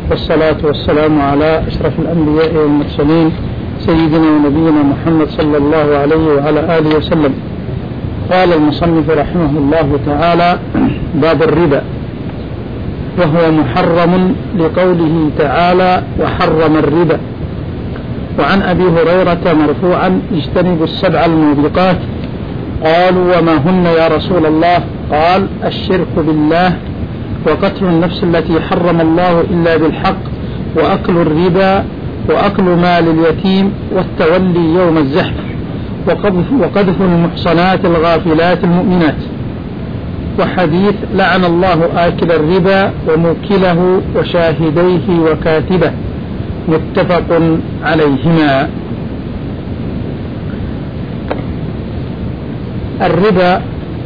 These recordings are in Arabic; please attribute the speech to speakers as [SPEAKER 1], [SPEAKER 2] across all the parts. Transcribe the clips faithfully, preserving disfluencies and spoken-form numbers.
[SPEAKER 1] والصلاة والسلام على أشرف الأنبياء والمرسلين سيدنا ونبينا محمد صلى الله عليه وعلى آله وسلم. قال المصنف رحمه الله تعالى: باب الربا، وهو محرم لقوله تعالى: وحرم الربا. وعن أبي هريرة مرفوعا: اجتنبوا السبع الموبقات. قالوا: وما هن يا رسول الله؟ قال: الشرك بالله، وقتل النفس التي حرم الله إلا بالحق، وأكل الربا، وأكل مال اليتيم، والتولي يوم الزحف، وقذف, وقذف المحصنات الغافلات المؤمنات. وحديث: لعن الله آكل الربا وموكله وشاهديه وكاتبه، متفق عليهما. الربا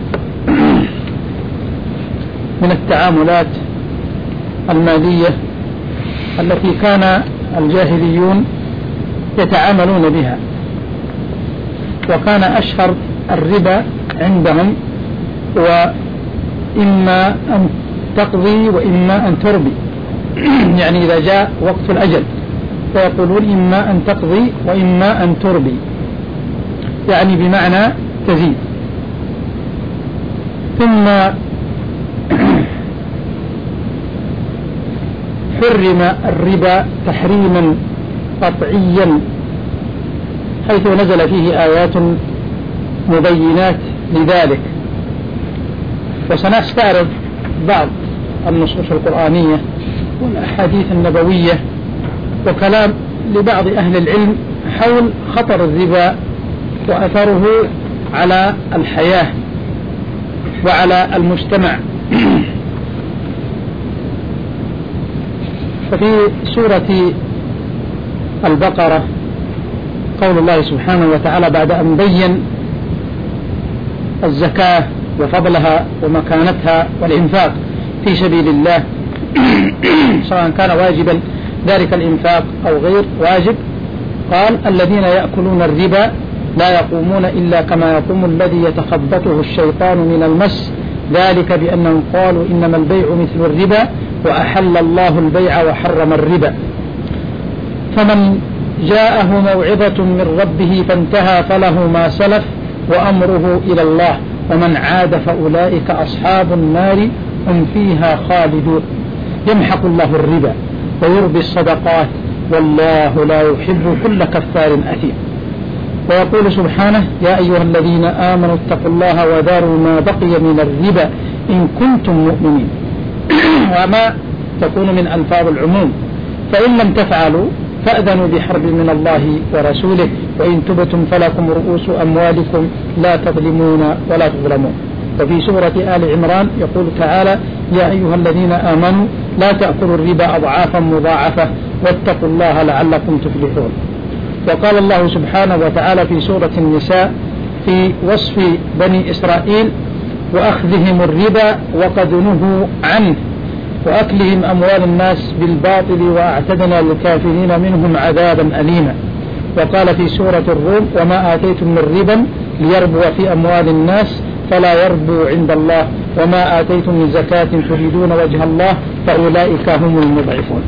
[SPEAKER 1] من التعاملات المالية التي كان الجاهليون يتعاملون بها، وكان أشهر الربا عندهم وإما أن تقضي وإما أن تربي، يعني إذا جاء وقت الأجل فيقولون إما أن تقضي وإما أن تربي، يعني بمعنى تزيد. ثم حرم الربا تحريما قطعيا، حيث نزل فيه آيات مبينات لذلك. وسنستعرض بعض النصوص القرآنية والأحاديث النبوية وكلام لبعض أهل العلم حول خطر الربا وأثره على الحياة وعلى المجتمع. ففي سورة البقرة قول الله سبحانه وتعالى بعد أن بين الزكاة وفضلها ومكانتها والإنفاق في سبيل الله سواء كان واجبا ذلك الإنفاق أو غير واجب، قال: الذين يأكلون الربا لا يقومون إلا كما يقوم الذي يتخبطه الشيطان من المس، ذلك بأنهم قالوا إنما البيع مثل الربا وأحل الله البيع وحرم الربا. فمن جاءه موعظة من ربه فانتهى فله ما سلف وأمره إلى الله، ومن عاد فأولئك أصحاب النار هم فيها خالدون. يمحق الله الربا ويربي الصدقات، والله لا يحب كل كفار أثيم. ويقول سبحانه: يا أيها الذين آمنوا اتقوا الله وذروا ما بقي من الربا إن كنتم مؤمنين. وما تكون من ألفاظ العموم، فإن لم تفعلوا فأذنوا بحرب من الله ورسوله، وإن تبتم فلكم رؤوس أموالكم لا تظلمون ولا تظلمون. وفي سورة آل عمران يقول تعالى: يا أيها الذين آمنوا لا تأكلوا الربا أضعافا مضاعفة واتقوا الله لعلكم تفلحون. وقال الله سبحانه وتعالى في سورة النساء في وصف بني إسرائيل: وأخذهم الربا وقد نهوا عنه وأكلهم أموال الناس بالباطل وأعتدنا للكافرين منهم عذابا أليما. وقال في سورة الروم: وما آتيتم من ربا ليربو في أموال الناس فلا يربو عند الله، وما آتيتم من زكاة تريدون وجه الله فأولئك هم المضعفون.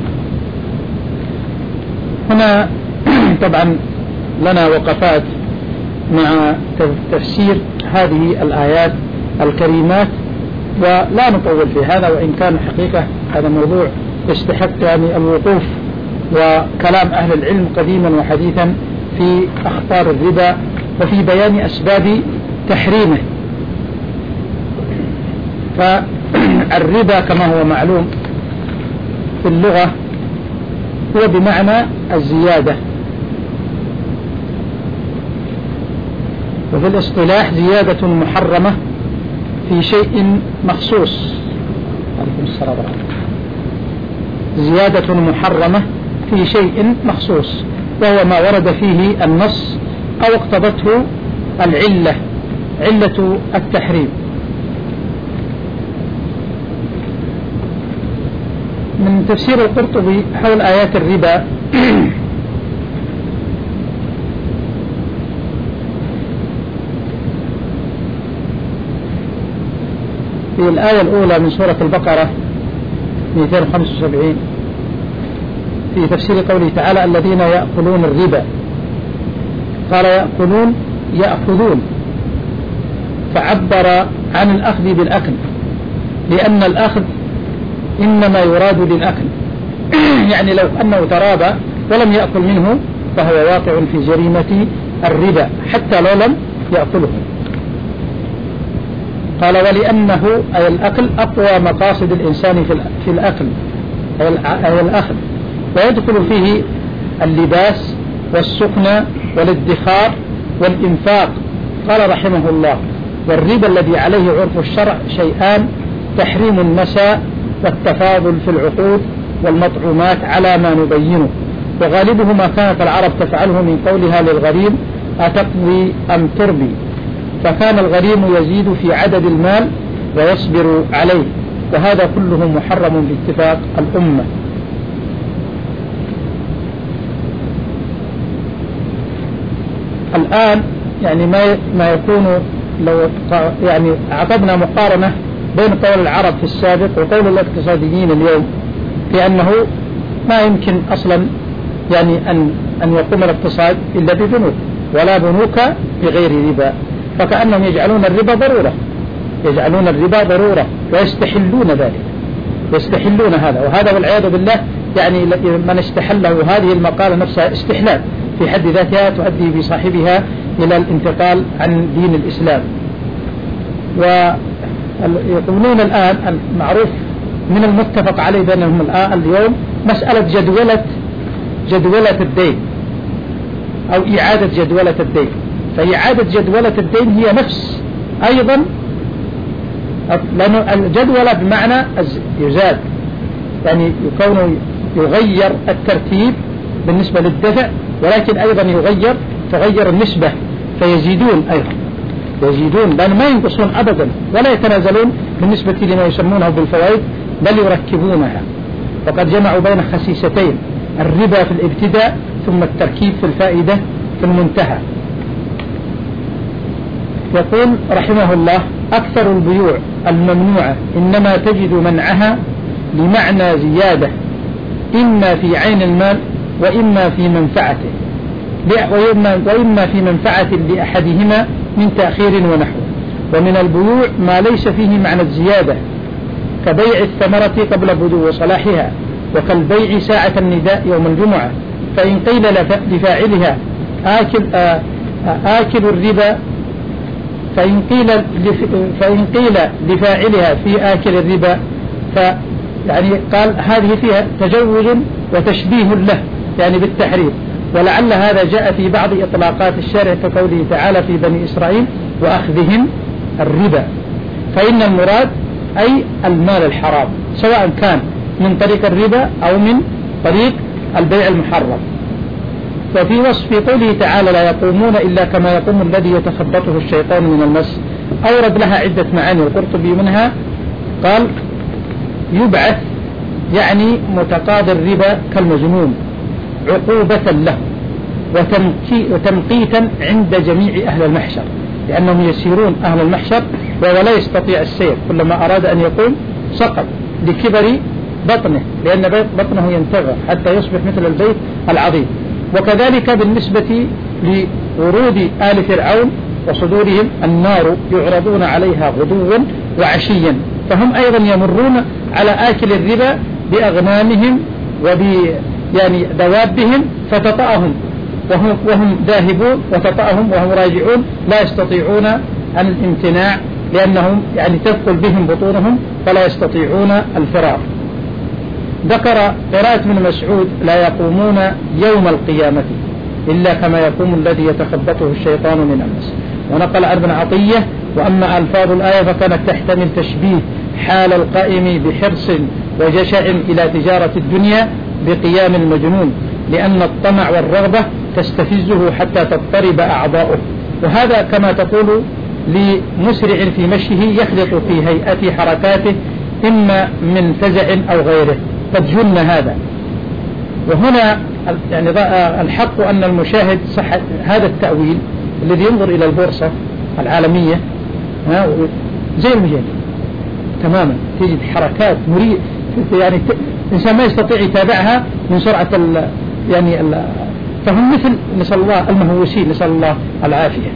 [SPEAKER 1] هنا طبعا لنا وقفات مع تفسير هذه الآيات الكريمات، ولا نطول في هذا، وإن كان حقيقة هذا موضوع يستحق يعني الوقوف وكلام أهل العلم قديما وحديثا في أخطار الربا وفي بيان أسباب تحريمه. فالربا كما هو معلوم في اللغة هو بمعنى الزيادة، وفي الاصطلاح زيادة محرمة في شيء مخصوص. عليكم السلام ورحمة الله. زيادة محرمة في شيء مخصوص، وهو ما ورد فيه النص أو اقتضته العلة، علة التحريم. من تفسير القرطبي حول آيات الربا في الآية الأولى من سورة البقرة مئتين وخمسة وسبعين في تفسير قوله تعالى الذين يأكلون الربا، قال يأكلون يأخذون، فعبر عن الأخذ بالأكل، لأن الأخذ إنما يراد للأكل يعني لو أنه ترابى ولم يأكل منه فهو واقع في جريمة الربا حتى لو لم يأكله. قال ولأنه أي الأكل أقوى مقاصد الإنسان في الأكل أي الأخذ، ويدخل فيه اللباس والسكن والادخار والإنفاق. قال رحمه الله والربا الذي عليه عرف الشرع شيئان: تحريم النساء والتفاضل في العقود والمطعومات على ما نبينه، وغالبه ما كانت العرب تفعله من قولها للغريم أتقضي أم تربي، فكان الغريم يزيد في عدد المال ويصبر عليه، وهذا كله محرم باتفاق الأمة. الآن يعني ما ما يكون لو يعني عقدنا مقارنة بين قول العرب في السابق وقول الاقتصاديين اليوم، في أنه ما يمكن أصلا يعني أن أن يقوم الاقتصاد إلا ببنوك، ولا بنوك بغير ربا، فكأنهم يجعلون الربا ضرورة، يجعلون الربا ضرورة ويستحلون ذلك، يستحلون هذا، وهذا والعياذ بالله يعني من استحله هذه المقالة نفسها استحلال في حد ذاتها تؤدي بصاحبها إلى الانتقال عن دين الإسلام. ويقولون الآن المعروف من المتفق عليه بينهم الآن اليوم مسألة جدولة جدولة الدين أو إعادة جدولة الدين، فإعادة جدولة الدين هي نفس أيضا، لأن الجدولة بمعنى يزاد، يعني يكون يغير الترتيب بالنسبة للدفع، ولكن أيضا يغير تغير النسبة فيزيدون أيضا، يزيدون لأن ما ينقصون أبدا ولا يتنازلون بالنسبة لما يسمونه بالفوائد، بل يركبونها. وقد جمعوا بين خسيستين: الربا في الابتداء ثم التركيب في الفائدة في المنتهى. يقول رحمه الله: أكثر البيوع الممنوعة إنما تجد منعها لمعنى زيادة، إما في عين المال وإما في منفعته، وإما في منفعة لأحدهما من تأخير ونحوه. ومن البيوع ما ليس فيه معنى الزيادة كبيع الثمرة قبل بدو صلاحها، وكالبيع ساعة النداء يوم الجمعة، فإن قيل لفاعلها آكل, آكل الربا فإن قيل فإن قيل لفاعلها في آكل الربا ف يعني قال هذه فيها تجوز وتشبيه له يعني بالتحريم، ولعل هذا جاء في بعض إطلاقات الشارع كقوله تعالى في بني إسرائيل وأخذهم الربا، فإن المراد أي المال الحرام سواء كان من طريق الربا أو من طريق البيع المحرم. وفي وصف قوله تعالى لا يقومون إلا كما يقوم الذي يتخبطه الشيطان من المس، أورد لها عدة معاني، القرطبي منها قال يبعث يعني متقاضي الربا كالمجنون عقوبة له وتمقيتا عند جميع أهل المحشر، لأنهم يسيرون أهل المحشر وهو لا يستطيع السير، كلما أراد أن يقوم سقط لكبر بطنه، لأن بطنه ينتغى حتى يصبح مثل البيت العظيم. وكذلك بالنسبة لورود آل فرعون وصدورهم النار يعرضون عليها غدوا وعشيا، فهم أيضا يمرون على آكل الربا بأغنامهم وب يعني دوابهم فتطأهم وهم, وهم ذاهبون، وتطأهم وهم راجعون لا يستطيعون عن الامتناع، لأنهم يعني تثقل بهم بطونهم فلا يستطيعون الفرار. ذكر قراءة ابن مسعود لا يقومون يوم القيامة إلا كما يقوم الذي يتخبطه الشيطان من المس. ونقل عن ابن عطية وأما ألفاظ الآية فكانت تحتمل تشبيه حال القائم بحرص وجشع إلى تجارة الدنيا بقيام المجنون، لأن الطمع والرغبة تستفزه حتى تضطرب أعضاؤه، وهذا كما تقول لمسرع في مشيه يخلط في هيئة حركاته إما من فزع أو غيره قد جن هذا. وهنا يعني الحق أن المشاهد صح هذا التأويل الذي ينظر إلى البورصة العالمية زي المجال تماما، تجد حركات مريء يعني الإنسان ما يستطيع يتابعها من سرعة ال يعني ال فهم مثل نسأل الله المهووسين، نسأل الله العافية.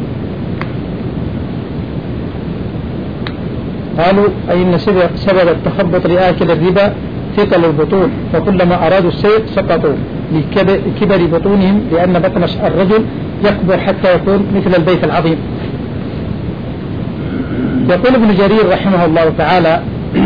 [SPEAKER 1] قالوا أي إن سبب التخبط لآكل الربا ثقل البطون، فكلما أرادوا السير سقطوا لكبر بطونهم، لأن بطن الرجل يكبر حتى يكون مثل البيت العظيم. يقول ابن جرير رحمه الله تعالى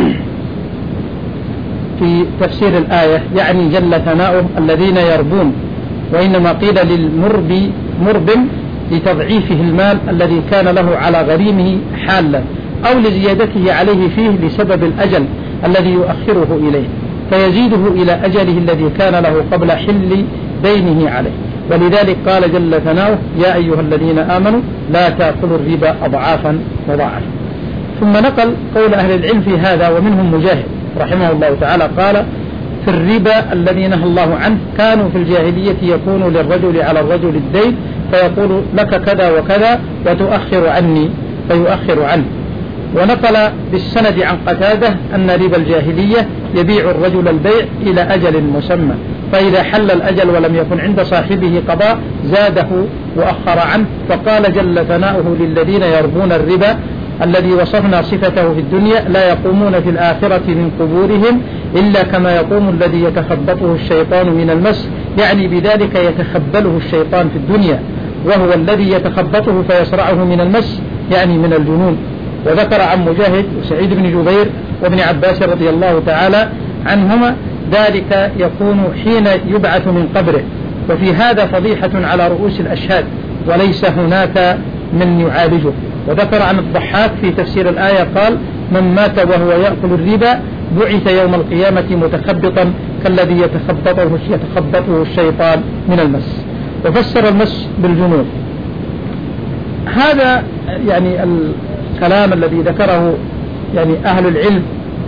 [SPEAKER 1] في تفسير الآية، يعني جل ثناؤه الذين يربون، وإنما قيل للمربي مرب لتضعيفه المال الذي كان له على غريمه حالا، أو لزيادته عليه فيه لسبب الأجل الذي يؤخره إليه، فيزيده إلى أجله الذي كان له قبل حل دينه عليه. ولذلك قال جل ثناؤه يا أيها الذين آمنوا لا تأكلوا الربا أضعافا مضاعفة. ثم نقل قول أهل العلم في هذا، ومنهم مجاهد رحمه الله تعالى قال في الربا الذي نهى الله عنه كانوا في الجاهلية يكون للرجل على الرجل الدين فيقول لك كذا وكذا وتؤخر عني فيؤخر عنه. ونقل بالسند عن قتادة أن ربا الجاهلية يبيع الرجل البيع إلى أجل مسمى، فإذا حل الأجل ولم يكن عند صاحبه قضاء زاده وأخر عنه. فقال جل ثناؤه للذين يربون الربا الذي وصفنا صفته في الدنيا لا يقومون في الآخرة من قبورهم إلا كما يقوم الذي يتخبطه الشيطان من المس، يعني بذلك يتخبله الشيطان في الدنيا، وهو الذي يتخبطه فيسرعه من المس يعني من الجنون. وذكر عن مجاهد وسعيد بن جبير وابن عباس رضي الله تعالى عنهما ذلك يكون حين يبعث من قبره، وفي هذا فضيحة على رؤوس الأشهاد وليس هناك من يعالجه. وذكر عن الضحاك في تفسير الآية قال من مات وهو يأكل الربا بعث يوم القيامة متخبطا كالذي يتخبطه, يتخبطه الشيطان من المس. وفسر المس بالجنون. هذا يعني الكلام الذي ذكره يعني أهل العلم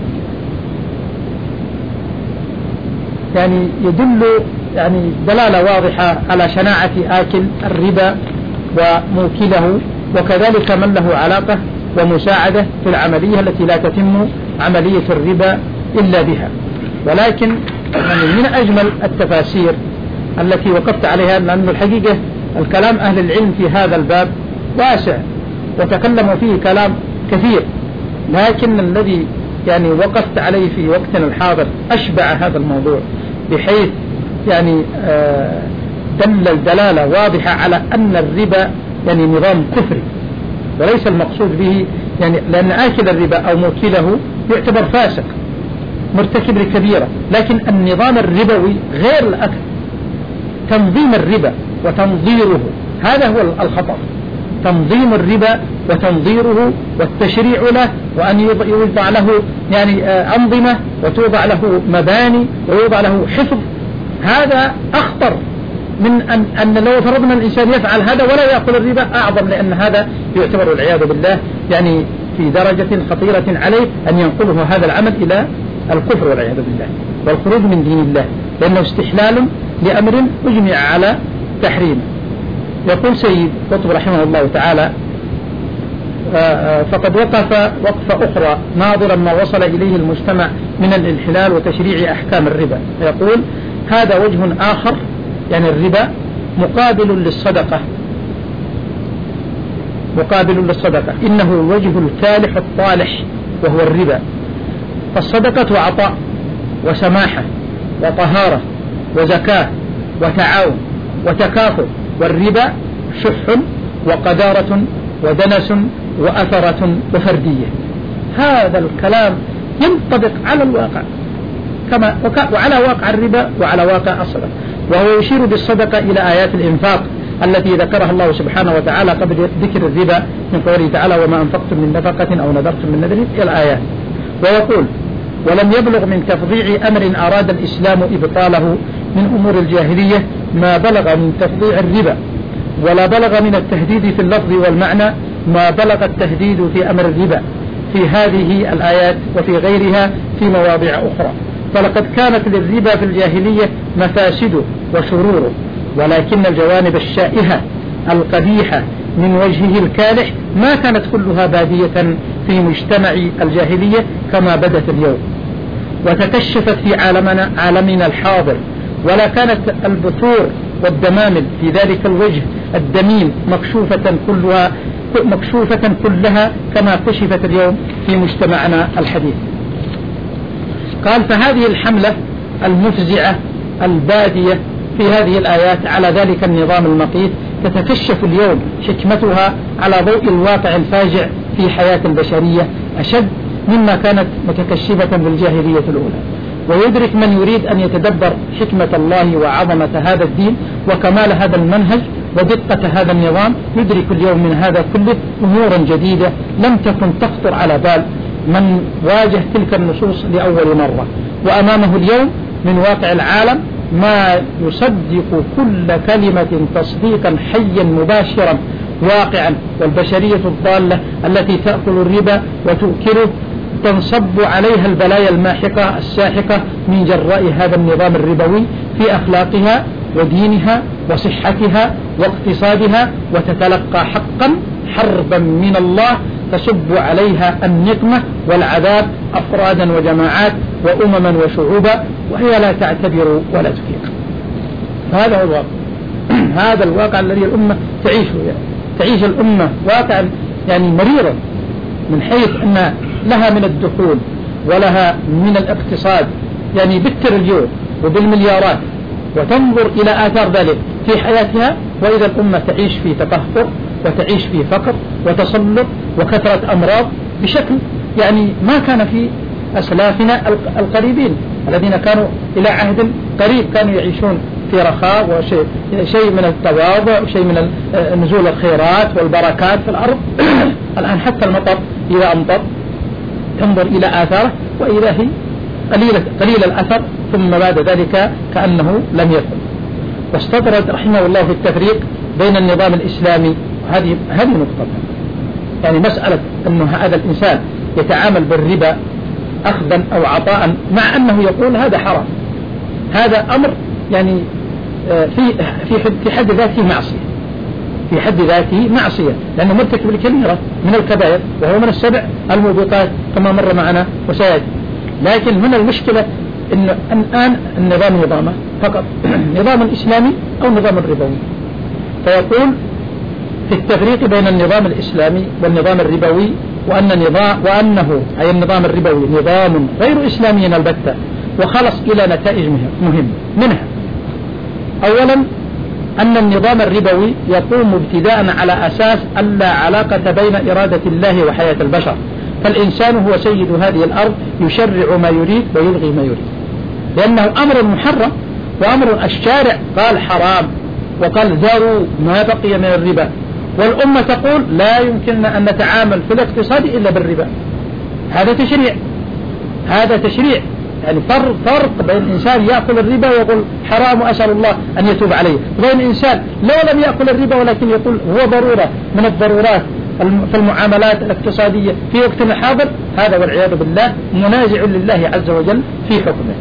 [SPEAKER 1] يعني يدل يعني دلالة واضحة على شناعة آكل الربا وموكله، وكذلك من له علاقة ومساعدة في العملية التي لا تتم عملية الربا إلا بها. ولكن يعني من أجمل التفاسير التي وقفت عليها، لأن الحقيقة الكلام أهل العلم في هذا الباب واسع وتكلموا فيه كلام كثير، لكن الذي يعني وقفت عليه في وقتنا الحاضر أشبع هذا الموضوع، بحيث يعني دل الدلالة واضحة على أن الربا يعني نظام كفري، وليس المقصود به يعني لأن آكل الربا أو موكله يعتبر فاسق مرتكب لكبيرة، لكن النظام الربوي غير الأكل، تنظيم الربا وتنظيره هذا هو الخطر. تنظيم الربا وتنظيره والتشريع له، وأن يوضع له يعني أنظمة وتوضع له مباني ويوضع له حفظ، هذا أخطر من أن, أن لو فرضنا الإنسان يفعل هذا ولا يأكل الربا أعظم، لأن هذا يعتبر والعياذ بالله يعني في درجة خطيرة عليه أن ينقله هذا العمل إلى الكفر والعياذ بالله والخروج من دين الله، لأنه استحلال لأمر أجمع على تحريمه. يقول سيد قطب رحمه الله تعالى فقد وقف وقفة أخرى ناظرا ما وصل إليه المجتمع من الانحلال وتشريع أحكام الربا، يقول هذا وجه آخر يعني الربا مقابل للصدقة، مقابل للصدقة إنه الوجه الفالح الطالح وهو الربا. فالصدقة عطاء وسماحة وطهارة وزكاة وتعاون وتكافؤ، والربا شح وقدارة ودنس وأثرة وفردية. هذا الكلام ينطبق على الواقع كما وعلى واقع الربا وعلى واقع الصدقة، وهو يشير بالصدقة إلى آيات الإنفاق التي ذكرها الله سبحانه وتعالى قبل ذكر الربا من قوله تعالى وما أنفقتم من نفقة أو نذرتم من نذر إلى الآيات. ويقول ولم يبلغ من تفضيع أمر أراد الإسلام إبطاله من أمور الجاهلية ما بلغ من تفضيع الربا، ولا بلغ من التهديد في اللفظ والمعنى ما بلغ التهديد في أمر الربا في هذه الآيات وفي غيرها في مواضع أخرى. فلقد كانت للربا في الجاهلية مفاسد وشرور، ولكن الجوانب الشائهة القبيحة من وجهه الكالح ما كانت كلها بادية في مجتمع الجاهلية كما بدت اليوم. وتكشفت في عالمنا, عالمنا الحاضر، ولا كانت البثور والدمامل في ذلك الوجه الدميم مكشوفة كلها, مكشوفة كلها كما كشفت اليوم في مجتمعنا الحديث. قال: فهذه الحملة المفزعة البادية في هذه الآيات على ذلك النظام المقيت تتكشف اليوم حكمتها على ضوء الواقع الفاجع في حياة البشرية أشد مما كانت متكشفة بالجاهلية الأولى. ويدرك من يريد أن يتدبر حكمة الله وعظمة هذا الدين وكمال هذا المنهج ودقة هذا النظام، يدرك اليوم من هذا كله أمورا جديدة لم تكن تخطر على بال من واجه تلك النصوص لأول مرة. وأمامه اليوم من واقع العالم ما يصدق كل كلمة تصديقا حيا مباشرا واقعا. والبشرية الضالة التي تأكل الربا وتؤكله تنصب عليها البلايا الماحقة الساحقة من جراء هذا النظام الربوي في أخلاقها ودينها وصحتها واقتصادها، وتتلقى حقا حربا من الله تصب عليها النقمة والعذاب أفرادا وجماعات وأمما وشعوبا، وهي لا تعتبر ولا تفيق. هذا هو الواقع هذا الواقع الذي الأمة تعيشه. يعني تعيش الأمة واقعا يعني مريرا من حيث أن لها من الدخول ولها من الاقتصاد يعني بالتريليون وبالمليارات، وتنظر إلى آثار ذلك في حياتها، وإذا الأمة تعيش في تقهقر وتعيش في فقر وتسلط وكثرة أمراض بشكل يعني ما كان في أسلافنا القريبين الذين كانوا إلى عهد قريب كانوا يعيشون في رخاء وشيء شيء من التواضع وشيء من نزول الخيرات والبركات في الأرض. الآن حتى المطر إذا أمطر تنظر إلى آثاره وإذا هي قليلة قليل الأثر، ثم بعد ذلك كأنه لم يكن. واستطرد رحمه الله في التفريق بين النظام الإسلامي وهذه هذه نقطة، يعني مسألة أن هذا الإنسان يتعامل بالربا أخذا أو عطاء مع أنه يقول هذا حرام، هذا أمر يعني في في في حد ذاته معصية، في حد ذاته معصية لأنه مرتكب الكبيرة من الكبائر وهو من السبع الموبقات كما مر معنا وسيأتي. لكن من المشكلة إن الآن النظام نظامه فقط نظام إسلامي أو نظام الربوي، فيقول في التفريق بين النظام الإسلامي والنظام الربوي وأن نظام وأنه أي النظام الربوي نظام غير إسلامي البتة وخلص إلى نتائج مهمة. منها أولا أن النظام الربوي يقوم ابتداء على أساس أن لا علاقة بين إرادة الله وحياة البشر، فالإنسان هو سيد هذه الأرض يشرع ما يريد ويلغي ما يريد، لأنه أمر محرم وأمر الشارع قال حرام وقال ذروا ما بقي من الربا، والأمة تقول لا يمكننا أن نتعامل في الاقتصاد إلا بالربا. هذا تشريع هذا تشريع يعني فرق بين إنسان يأكل الربا ويقول حرام وأسأل الله أن يتوب عليه، وبين إنسان لو لم يأكل الربا ولكن يقول هو ضرورة من الضرورات في المعاملات الاقتصادية في وقتنا الحاضر، هذا والعياذ بالله منازع لله عز وجل في حكمه.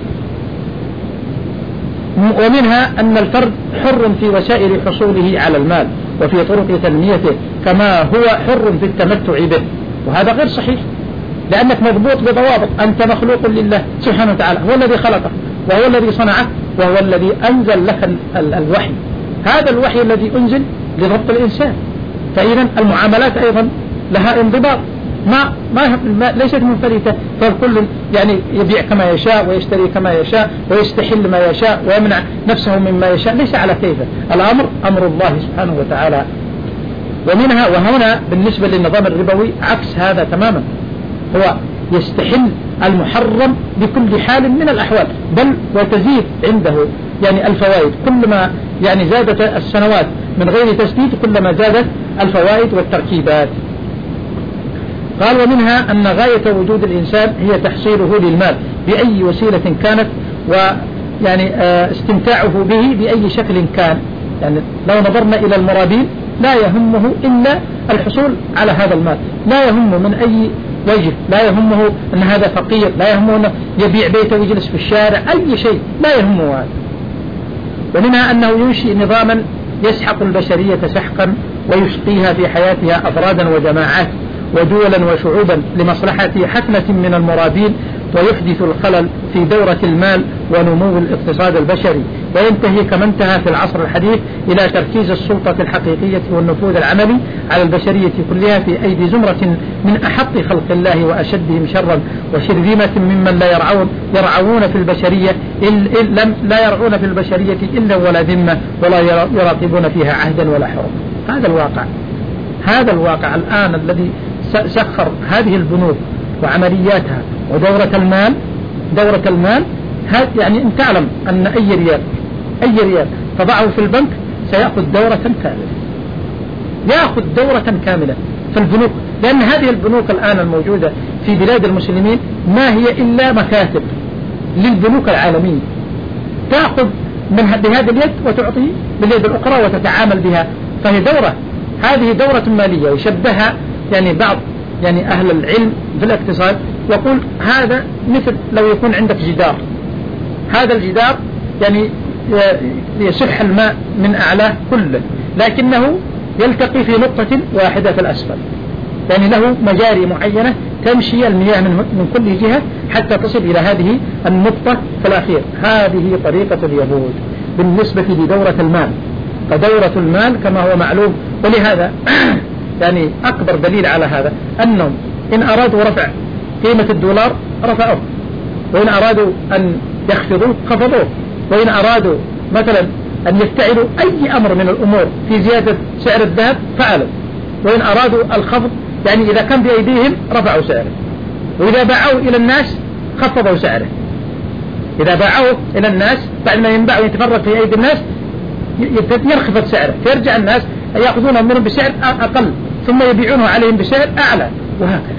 [SPEAKER 1] ومنها أن الفرد حر في وسائل حصوله على المال وفي طرق تنميته كما هو حر في التمتع به، وهذا غير صحيح لأنك مضبوط بضوابط. أنت مخلوق لله سبحانه وتعالى، هو الذي خلقك وهو الذي صنعك وهو الذي أنزل لك الوحي، هذا الوحي الذي أنزل لضبط الإنسان. فإذا المعاملات أيضا لها انضباط ما ما ليست منفلتة، فالكل يعني يبيع كما يشاء ويشتري كما يشاء ويستحل ما يشاء ويمنع نفسه مما يشاء، ليس على كيفه، الأمر أمر الله سبحانه وتعالى. ومنها وهنا بالنسبة للنظام الربوي عكس هذا تماما، هو يستحل المحرم بكل حال من الأحوال، بل وتزيد عنده يعني الفوائد كلما يعني زادت السنوات من غير تسديد كلما زادت الفوائد والتركيبات. قال ومنها أن غاية وجود الإنسان هي تحصيله للمال بأي وسيلة كانت، ويعني استمتاعه به بأي شكل كان. يعني لو نظرنا إلى المرابين لا يهمه إلا الحصول على هذا المال، لا يهمه من أي وجه، لا يهمه أن هذا فقير، لا يهمه أنه يبيع بيته ويجلس في الشارع، أي شيء لا يهمه هذا. ومنها أنه ينشئ نظاما يسحق البشرية سحقا ويشقيها في حياتها أفرادا وجماعات ودولا وشعوبا لمصلحة حفنة من المرابين ويحدث الخلل في دورة المال ونمو الاقتصاد البشري، وينتهي كما انتهى في العصر الحديث إلى تركيز السلطة الحقيقية والنفوذ العملي على البشرية كلها في أيدي زمرة من أحط خلق الله وأشدهم شرا وشرذمة ممن لا يرعون يرعون في البشرية إلا لا يرعون في البشرية إلا ولا ذمة ولا يراقبون فيها عهدا ولا حرم. هذا الواقع، هذا الواقع الآن الذي سخر هذه البنوك وعملياتها ودورة المال. دورة المال يعني أن تعلم أن أي ريال أي ريال تضعه في البنك سيأخذ دورة كاملة، يأخذ دورة كاملة في البنوك، لأن هذه البنوك الآن الموجودة في بلاد المسلمين ما هي إلا مكاتب للبنوك العالمية، تأخذ من بهذه اليد وتعطي باليد الأخرى وتتعامل بها، فهي دورة، هذه دورة مالية. ويشبهها يعني بعض يعني أهل العلم في الاقتصاد يقول هذا مثل لو يكون عندك جدار، هذا الجدار يعني يسح الماء من أعلاه كله، لكنه يلتقي في نقطة واحدة في الأسفل، يعني له مجاري معينة تمشي المياه من, من كل جهة حتى تصل إلى هذه النقطة في الأخير. هذه طريقة اليهود بالنسبة لدورة المال. فدورة المال كما هو معلوم، ولهذا يعني أكبر دليل على هذا أنهم إن أرادوا رفع قيمة الدولار رفعوه، وإن أرادوا أن يخفضوه خفضوه، وإن أرادوا مثلا أن يفتعلوا أي أمر من الأمور في زيادة سعر الذهب فعلوا، وإن أرادوا الخفض يعني إذا كان بأيديهم رفعوا سعره، وإذا باعوا إلى الناس خفضوا سعره. إذا باعوا إلى الناس بعد ما ينباع ويتفرق في أيدي الناس ينخفض سعره، فيرجع الناس يأخذونه منهم بسعر أقل ثم يبيعونه عليهم بسعر أعلى، وهكذا.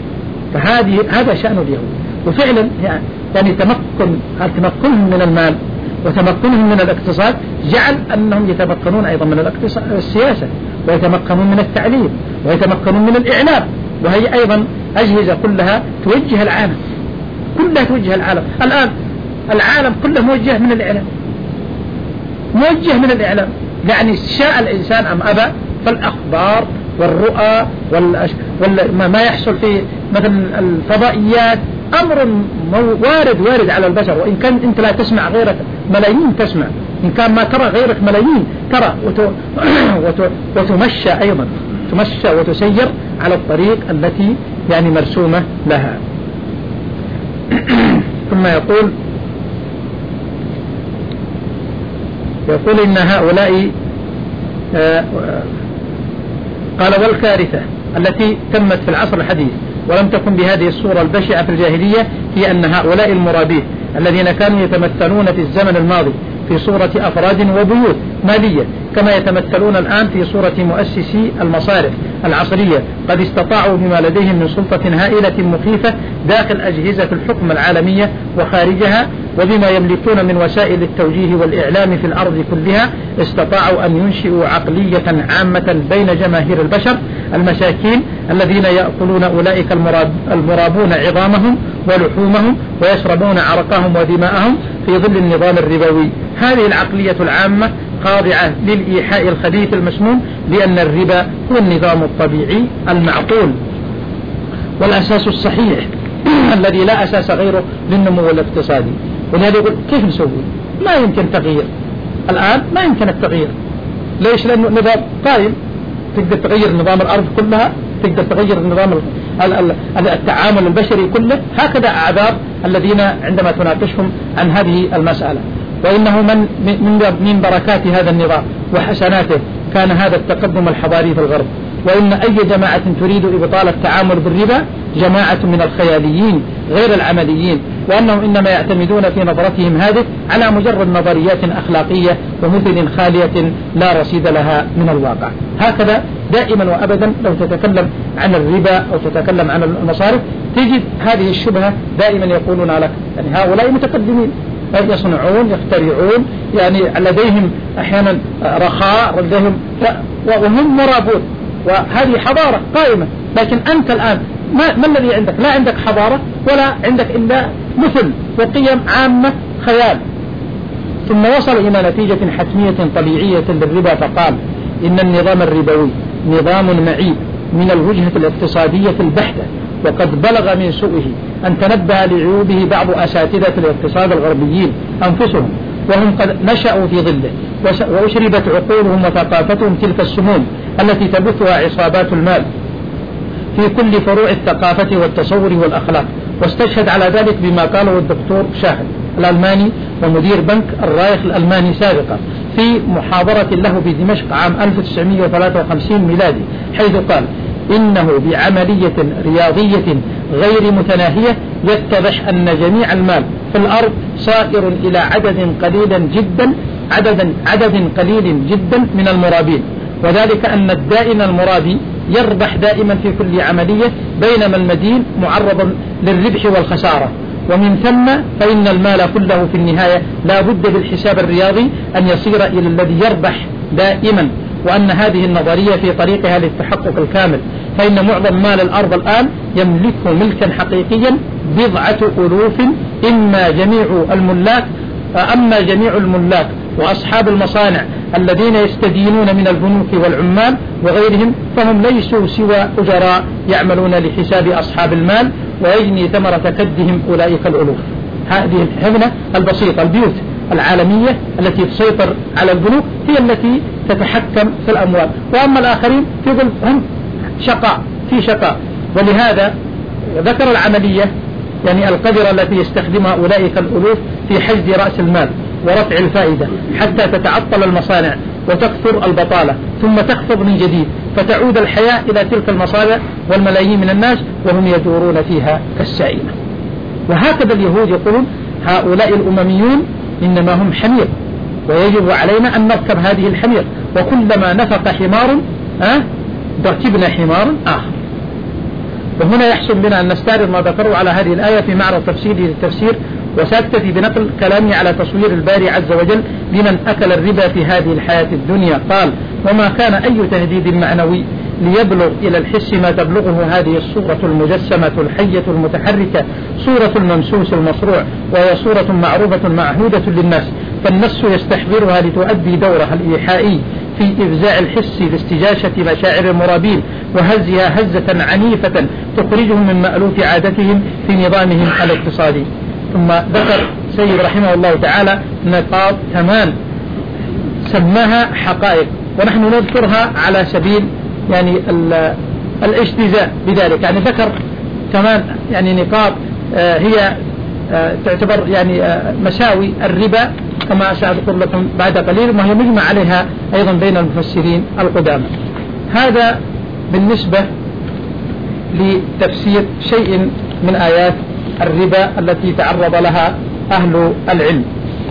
[SPEAKER 1] فهذه هذا شأن اليهود. وفعلا يعني تمكن تمكنهم من المال وتمكنهم من الاقتصاد جعل أنهم يتمكنون أيضا من السياسة، ويتمكنون من التعليم، ويتمكنون من الإعلام، وهي أيضا أجهزة كلها توجه العالم، كلها توجه العالم. الآن العالم كله موجه من الإعلام، موجه من الإعلام، يعني شاء الإنسان أم أبى، فالأخبار والرؤى وما يحصل في مثلا الفضائيات أمر وارد وارد على البشر، وإن كان أنت لا تسمع غيرك ملايين تسمع، إن كان ما ترى غيرك ملايين ترى، وتمشى أيضا، تمشى وتسير على الطريق التي يعني مرسومة لها. ثم يقول يقول إن هؤلاء آه قال والكارثة التي تمت في العصر الحديث ولم تكن بهذه الصورة البشعة في الجاهلية هي أن هؤلاء المرابين الذين كانوا يتمثلون في الزمن الماضي في صورة أفراد وبيوت مالية كما يتمثلون الآن في صورة مؤسسي المصارف العصرية قد استطاعوا بما لديهم من سلطة هائلة مخيفة داخل أجهزة الحكم العالمية وخارجها، وبما يملكون من وسائل التوجيه والإعلام في الأرض كلها استطاعوا أن ينشئوا عقلية عامة بين جماهير البشر المساكين الذين يأكلون أولئك المراب المرابون عظامهم ولحومهم ويشربون عرقهم ودماءهم في ظل النظام الربوي. هذه العقلية العامة خاضعة للإيحاء الخبيث المسموم بأن الربا هو النظام الطبيعي المعقول والأساس الصحيح الذي لا أساس غيره للنمو الاقتصادي. ولهذا يقول كيف نسوي؟ ما يمكن تغيير الآن، ما يمكن التغيير. ليش؟ لأنه نظام قائم، تقدر تغير نظام الأرض كلها، تقدر تغير نظام التعامل البشري كله. هكذا أعذار الذين عندما تناقشهم عن هذه المسألة. وإنه من من بركات هذا النظام وحسناته كان هذا التقدم الحضاري في الغرب. وإن أي جماعة تريد إبطال التعامل بالربا جماعة من الخياليين غير العمليين، وأنهم إنما يعتمدون في نظرتهم هذه على مجرد نظريات أخلاقية ومثل خالية لا رصيد لها من الواقع. هكذا دائما وأبدا لو تتكلم عن الربا أو تتكلم عن المصارف تجد هذه الشبهة دائما يقولون لك يعني هؤلاء متقدمين يصنعون يخترعون، يعني لديهم أحيانا رخاء لديهم وهم مرابون، وهذه حضارة قائمة. لكن أنت الآن ما, ما الذي عندك؟ لا عندك حضارة ولا عندك إلا مثل وقيم عامة خيال. ثم وصل إلى نتيجة حتمية طبيعية للربا فقال إن النظام الربوي نظام معيب من الوجهة الاقتصادية البحتة وقد بلغ من سوءه أن تنبه لعيوبه بعض أساتذة الاقتصاد الغربيين أنفسهم، وهم قد نشأوا في ظله وأشربت عقولهم وثقافتهم تلك السموم التي تبثها عصابات المال في كل فروع الثقافة والتصور والأخلاق. واستشهد على ذلك بما قاله الدكتور شاهد الألماني ومدير بنك الرايخ الألماني سابقا في محاضرة له بدمشق عام ألف وتسعمائة وثلاثة وخمسين ميلادي، حيث قال: إنه بعملية رياضية غير متناهية يتضح أن جميع المال في الأرض صائر إلى عدد قليل جدا عدد, عدد قليل جدا من المرابين، وذلك أن الدائن المرابي يربح دائما في كل عملية، بينما المدين معرض للربح والخسارة. ومن ثم فإن المال كله في النهاية لا بد بالحساب الرياضي أن يصير إلى الذي يربح دائما، وأن هذه النظرية في طريقها للتحقق الكامل، فإن معظم مال الأرض الآن يملكه ملكا حقيقيا بضعة ألوف، إما جميع الملاك أما جميع الملاك وأصحاب المصانع الذين يستدينون من البنوك والعمال وغيرهم فهم ليسوا سوى أجراء يعملون لحساب أصحاب المال ويجني ثمرة كدهم أولئك الألوف. هذه الحفنة البسيطة البيوت العالمية التي تسيطر على البنوك هي التي تتحكم في الأموال، وأما الآخرين في ظل هم شقاء في شقاء. ولهذا ذكر العملية يعني القدرة التي يستخدمها أولئك الألوف في حشد رأس المال ورفع الفائدة حتى تتعطل المصانع وتكثر البطالة ثم تخفض من جديد، فتعود الحياة إلى تلك المصانع والملايين من الناس وهم يدورون فيها كالسائمة. وهكذا اليهود يقولون: هؤلاء الأمميون إنما هم حمير، ويجب علينا أن نركب هذه الحمير، وكلما نفق حمار أه ركبنا حمار آخر. وهنا يحسن بنا أن نستعرض ما ذكروا على هذه الآية في معرض تفسيري للتفسير، وسأكتفي بنقل كلامي على تصوير الباري عز وجل لمن أكل الربا في هذه الحياة الدنيا. قال: وما كان أي تهديد معنوي ليبلغ إلى الحس ما تبلغه هذه الصورة المجسمة الحية المتحركة، صورة الممسوس المصروع، وهي صورة معروفة معهودة للناس، فالنص يستحضرها لتؤدي دورها الإيحائي في إفزاع الحس لاستجاشة مشاعر المرابين وهزها هزة عنيفة تخرجهم من مألوف عادتهم في نظامهم الاقتصادي. ثم ذكر سيد رحمه الله تعالى نقاط ثمان سماها حقائق، ونحن نذكرها على سبيل يعني الاجتزاء بذلك. يعني ذكر ثمان يعني نقاط آه هي آه تعتبر يعني آه مساوي الربا كما سأذكر لكم بعد قليل، وهي مجمع عليها أيضا بين المفسرين القدامى. هذا بالنسبة لتفسير شيء من آيات الربا التي تعرض لها أهل العلم.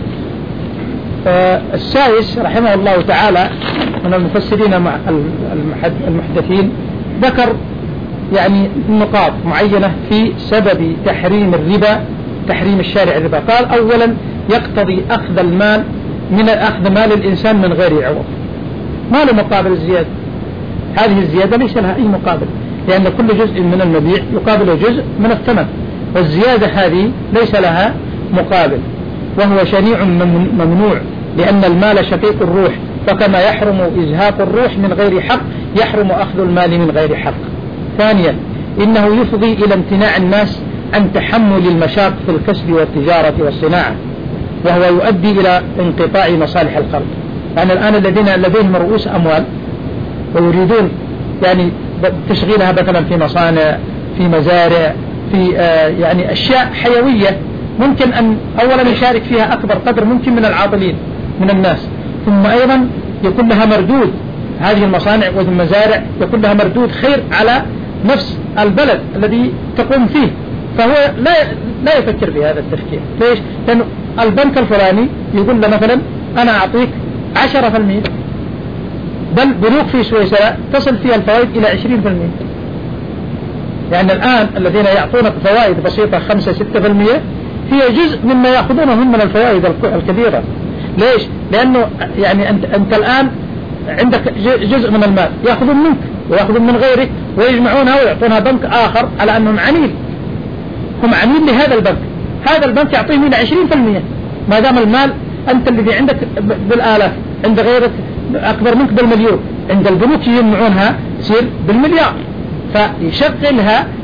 [SPEAKER 1] السائس رحمه الله تعالى من المفسرين المحدثين ذكر يعني نقاط معينة في سبب تحريم الربا، تحريم الشارع الربا. قال: أولا يقتضي أخذ المال من أخذ مال الإنسان من غير عوض، ما له مقابل الزيادة. هذه الزيادة ليس لها أي مقابل، لأن كل جزء من المبيع يقابله جزء من الثمن، والزيادة هذه ليس لها مقابل، وهو شنيع ممنوع، لأن المال شقيق الروح، فكما يحرم إزهاق الروح من غير حق يحرم أخذ المال من غير حق. ثانيا إنه يفضي إلى امتناع الناس عن تحمل المشاق في الكسب والتجارة والصناعة، وهو يؤدي إلى انقطاع مصالح الخلق. يعني الآن الذين لديهم رؤوس أموال ويريدون يعني تشغيلها مثلا في مصانع، في مزارع، في آه يعني أشياء حيوية ممكن أن أولا يشارك فيها أكبر قدر ممكن من العاطلين من الناس، ثم أيضا يكون لها مردود، هذه المصانع والمزارع يكون لها مردود خير على نفس البلد الذي تقوم فيه، فهو لا لا يفكر في هذا التفكير. ليش؟ لأن البنك الفلاني يقول له مثلا أنا أعطيك عشرة في المئة، بل بنوك في سويسرا تصل فيها الفوائد إلى عشرين في المئة. يعني الآن الذين يعطونك فوائد بسيطة خمسة ستة في المئة هي جزء مما يأخذونه هم من الفوائد الكبيرة. ليش؟ لأنه يعني أنت, أنت الآن عندك جزء من المال يأخذون منك ويأخذون من غيرك ويجمعونها ويعطونها بنك آخر على أنهم عميل، هم عميل لهذا البنك، هذا البنك يعطيهم إلى عشرين في المئة، ما دام المال أنت الذي عندك بالآلاف، عند غيرك أكبر منك بالمليون، عند البنوك يجمعونها تصير بالمليار، فيشغلها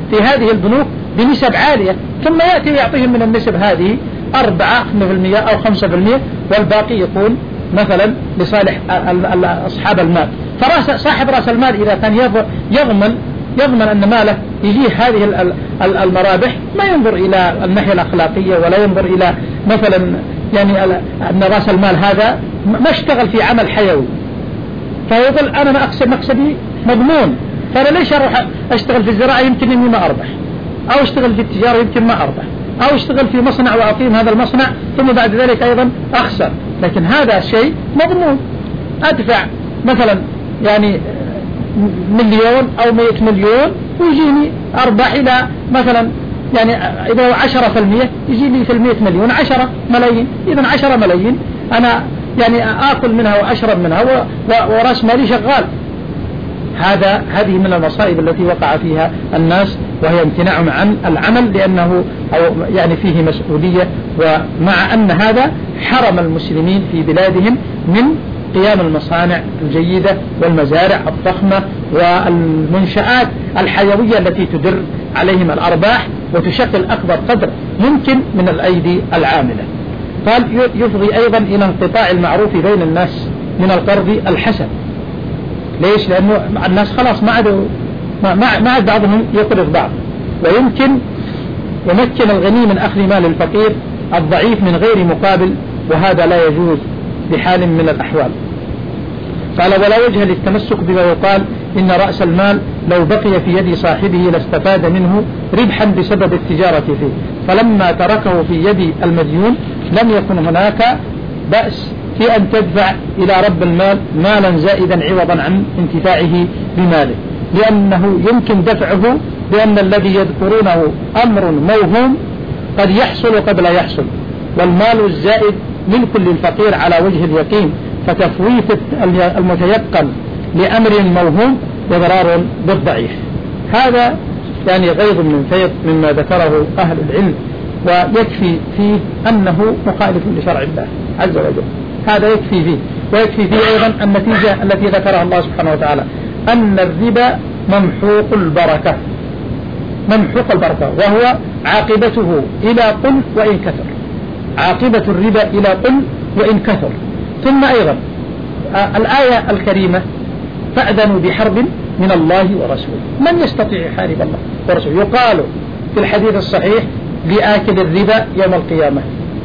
[SPEAKER 1] في هذه البنوك بنسب عالية، ثم يأتي ويعطيهم من النسب هذه أربعة بالمئة أو خمسة بالمئة، والباقي يكون مثلا لصالح أصحاب المال. فصاحب رأس المال إذا كان يضمن يضمن أن ماله يجيه هذه المرابح، ما ينظر إلى الناحية الأخلاقية ولا ينظر إلى مثلا يعني أن رأس المال هذا ما اشتغل في عمل حيوي، فيقول أنا ما أكسب مكسبي مضمون، فأنا ليش أروح أشتغل في الزراعة يمكن إني ما أربح، أو أشتغل في التجارة يمكن ما أربح، أو أشتغل في مصنع وأقيم هذا المصنع ثم بعد ذلك أيضا أخسر. لكن هذا الشيء مضمون، أدفع مثلا يعني مليون أو مئة مليون ويجيني أرباح إلى مثلا يعني إذا عشرة في المية يجي لي في المئة مليون عشرة ملايين، إذا عشرة ملايين أنا يعني آكل منها وأشرب منها ورأس مالي شغال. هذا هذه من المصائب التي وقع فيها الناس، وهي امتناعهم عن العمل لأنه أو يعني فيه مسؤولية، ومع أن هذا حرم المسلمين في بلادهم من قيام المصانع الجيدة والمزارع الضخمة والمنشآت الحيوية التي تدر عليهم الأرباح وتشكل أكبر قدر ممكن من الأيدي العاملة. قال يفضي أيضا إلى انقطاع المعروف بين الناس من القرض الحسن. ليش؟ لأنه الناس خلاص ما عاد ما عاد بعضهم يقرض بعض، ويمكن يمكن الغني من أخذ مال الفقير الضعيف من غير مقابل، وهذا لا يجوز بحال من الأحوال. قال ولا وجه للتمسك بما يقال إن رأس المال لو بقي في يد صاحبه لاستفاد منه ربحا بسبب التجارة فيه، فلما تركه في يد المديون لم يكن هناك بأس في أن تدفع إلى رب المال مالا زائدا عوضا عن انتفاعه بماله، لأنه يمكن دفعه بأن الذي يذكرونه أمر موهوم قد يحصل قد لا يحصل، والمال الزائد ملك للفقير على وجه اليقين، فتفويت المتيقن لأمر موهوم إضرار بالضعيف. هذا يعني غيظ من فيض مما ذكره أهل العلم، ويكفي فيه أنه مخالف لشرع الله عز وجل. هذا يكفي فيه، ويكفي فيه أيضا النتيجة التي ذكرها الله سبحانه وتعالى أن الربا ممحوق البركة، ممحوق البركة، وهو عاقبته إلى قل وإن كثر، عاقبة الربا إلى قل وإن كثر. ثم أيضا الآية الكريمة فأذنوا بحرب من الله ورسوله، من يستطيع يحارب الله ورسوله؟ يقال في الحديث الصحيح لآكل الربا يوم القيامة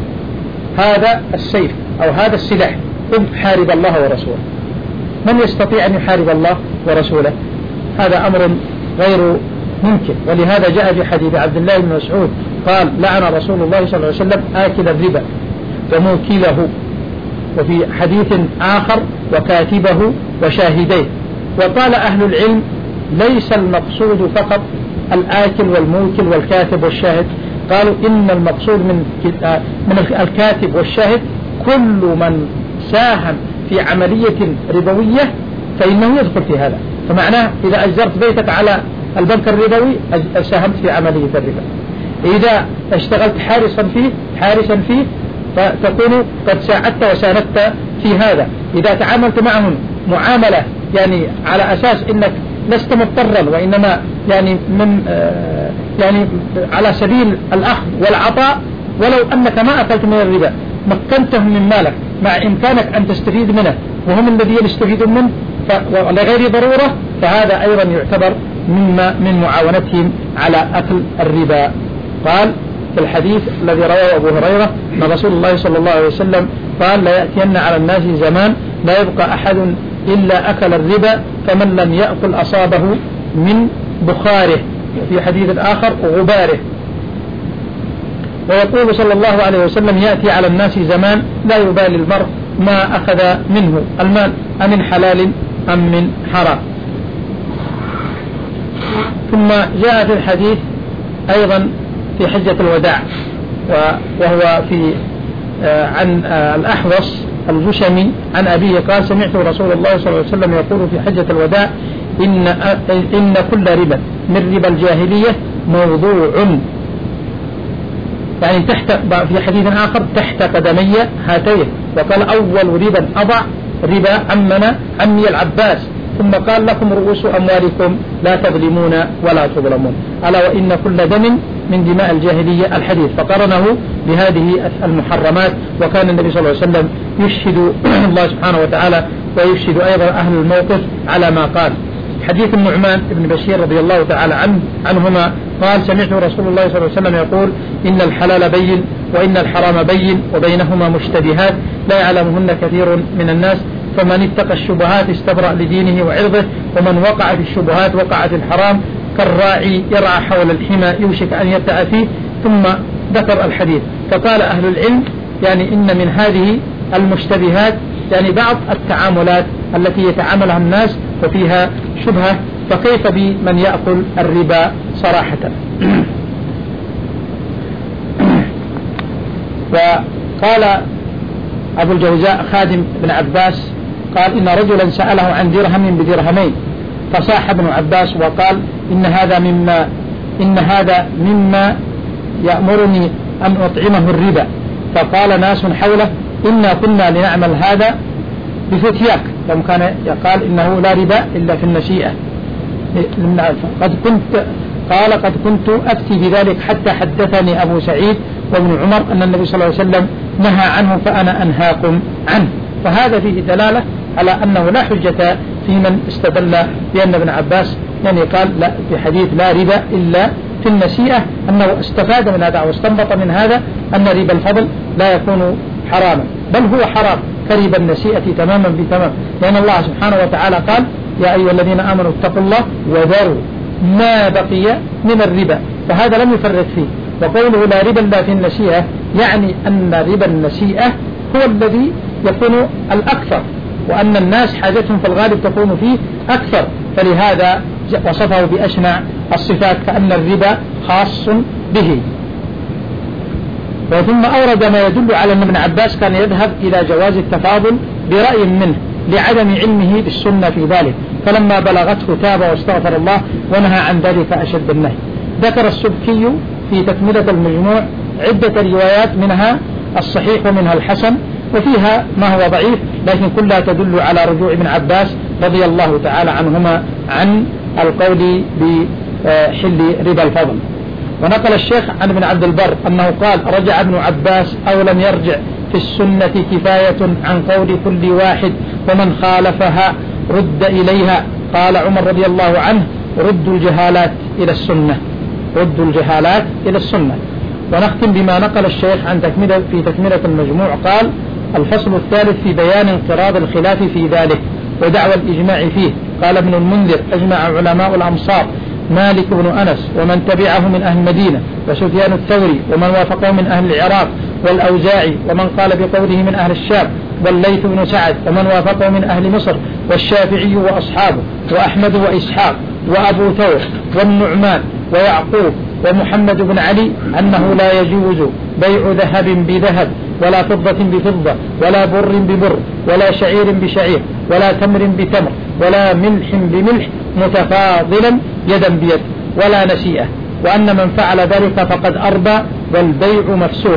[SPEAKER 1] هذا السيف أو هذا السلاح، قم حارب الله ورسوله. من يستطيع أن يحارب الله ورسوله؟ هذا أمر غير ممكن. ولهذا جاء في حديث عبد الله بن مسعود قال لعن رسول الله صلى الله عليه وسلم آكل الربا وموكله، وفي حديث آخر وكاتبه وشاهديه. وقال أهل العلم ليس المقصود فقط الآكل والموكل والكاتب والشاهد، قالوا إن المقصود من من الكاتب والشاهد كل من ساهم في عملية ربوية فإنه يدخل في هذا. فمعناه إذا أجرت بيتك على البنك الربوي ساهمت في عملية الربا، إذا اشتغلت حارسا فيه حارسا فيه فتكون قد ساعدت وساندت في هذا، إذا تعاملت معهم معاملة يعني على أساس إنك لست مضطرا وإنما يعني من آه يعني على سبيل الأخذ والعطاء، ولو أنك ما أكلت من الربا مكنتهم من مالك مع إمكانك أن تستفيد منه وهم الذين يستفيدون منه ولغير ضرورة، فهذا أيضا يعتبر مما من معاونتهم على أكل الربا. قال في الحديث الذي رواه أبو هريرة أن رسول الله صلى الله عليه وسلم قال لا يأتين على الناس زمان لا يبقى أحد إلا أكل الربا فمن لم يأكل أصابه من بخاره، وفي حديث آخر غباره. ويقول صلى الله عليه وسلم يأتي على الناس زمان لا يبالي المرء ما أخذ منه المال أمن حلال أم من حرام. ثم جاء في الحديث أيضا في حجة الوداع وهو في عن الأحوص الجشمي عن أبيه قال سمعت رسول الله صلى الله عليه وسلم يقول في حجة الوداع إن, إن كل ربا من ربا الجاهلية موضوع، يعني تحت في حديث آخر تحت قدمي هاتيه، وقال أول ربا أضع ربا عمنا عمي العباس، ثم قال لكم رؤوس أموالكم لا تظلمون ولا تظلمون، ألا وإن كل دم من دماء الجاهلية الحديث، فقرنه بهذه المحرمات. وكان النبي صلى الله عليه وسلم يشهد الله سبحانه وتعالى ويشهد أيضا أهل الموقف على ما قال. حديث النعمان بن بشير رضي الله تعالى عنه عنهما قال سمعت رسول الله صلى الله عليه وسلم يقول إن الحلال بين وإن الحرام بين وبينهما مشتبهات لا يعلمهن كثير من الناس، فمن اتقى الشبهات استبرأ لدينه وعرضه، ومن وقع في الشبهات وقع في الحرام كالراعي يرعى حول الحمى يوشك أن يرتع فيه. ثم ذكر الحديث فقال أهل العلم يعني إن من هذه المشتبهات يعني بعض التعاملات التي يتعاملها الناس وفيها شبهة، فكيف بمن يأكل الربا صراحة؟ وقال أبو الجوزاء خادم بن عباس قال إن رجلا سأله عن درهم بدرهمين، فصاح ابن عباس وقال إن هذا مما إن هذا مما يأمرني أن أطعمه الربا. فقال ناس حوله إنا كنا لنعمل هذا بفتياك، لما كان يقال إنه لا ربا إلا في النسيئة. قد كنت قال قد كنت أفتي بذلك حتى حدثني أبو سعيد وابن عمر أن النبي صلى الله عليه وسلم نهى عنه فأنا أنهاكم عنه. فهذا فيه دلالة على أنه لا حجة في من استدل بأن ابن عباس يعني قال لا في حديث لا ربا إلا في النسيئة، أنه استفاد من هذا واستنبط من هذا أن ربا الفضل لا يكون حراما، بل هو حرام كربا النسيئة تماما بتمام، لأن الله سبحانه وتعالى قال يا أيها الذين آمنوا اتقوا الله وذروا ما بقي من الربا، فهذا لم يفرق فيه. وقوله لا ربا إلا في النسيئة يعني أن ربا النسيئة هو الذي يكون الأكثر، وأن الناس حاجتهم في الغالب تكون فيه أكثر، فلهذا وصفه بأشنع الصفات كأن الربا خاص به. وثم أورد ما يدل على أن ابن عباس كان يذهب إلى جواز التفاضل برأي منه لعدم علمه بالسنة في ذلك، فلما بلغته تاب واستغفر الله ونهى عن ذلك أشد النهي. ذكر السبكي في تكملة المجموع عدة روايات منها الصحيح ومنها الحسن، وفيها ما هو ضعيف، لكن كلها تدل على رجوع ابن عباس رضي الله تعالى عنهما عن القول بحل ربا الفضل. ونقل الشيخ عن ابن عبد البر أنه قال رجع ابن عباس أو لم يرجع في السنة كفاية عن قول كل واحد، ومن خالفها رد إليها. قال عمر رضي الله عنه ردوا الجهالات إلى السنة، ردوا الجهالات إلى السنة. ونختم بما نقل الشيخ عن تكملة في تكملة المجموع قال الفصل الثالث في بيان انقراض الخلاف في ذلك ودعوى الإجماع فيه. قال ابن المنذر أجمع علماء الأمصار مالك بن أنس ومن تبعه من أهل المدينة وسفيان الثوري ومن وافقه من أهل العراق والأوزاعي ومن قال بقوله من أهل الشام والليث بن سعد ومن وافقه من أهل مصر والشافعي وأصحابه وأحمد وإسحاق وأبو ثور والنعمان ويعقوب ومحمد بن علي أنه لا يجوز بيع ذهب بذهب ولا فضة بفضة ولا بر ببر ولا شعير بشعير ولا تمر بتمر ولا ملح بملح متفاضلا يدا بيد ولا نسيئة، وأن من فعل ذلك فقد أربى والبيع مفسوخ.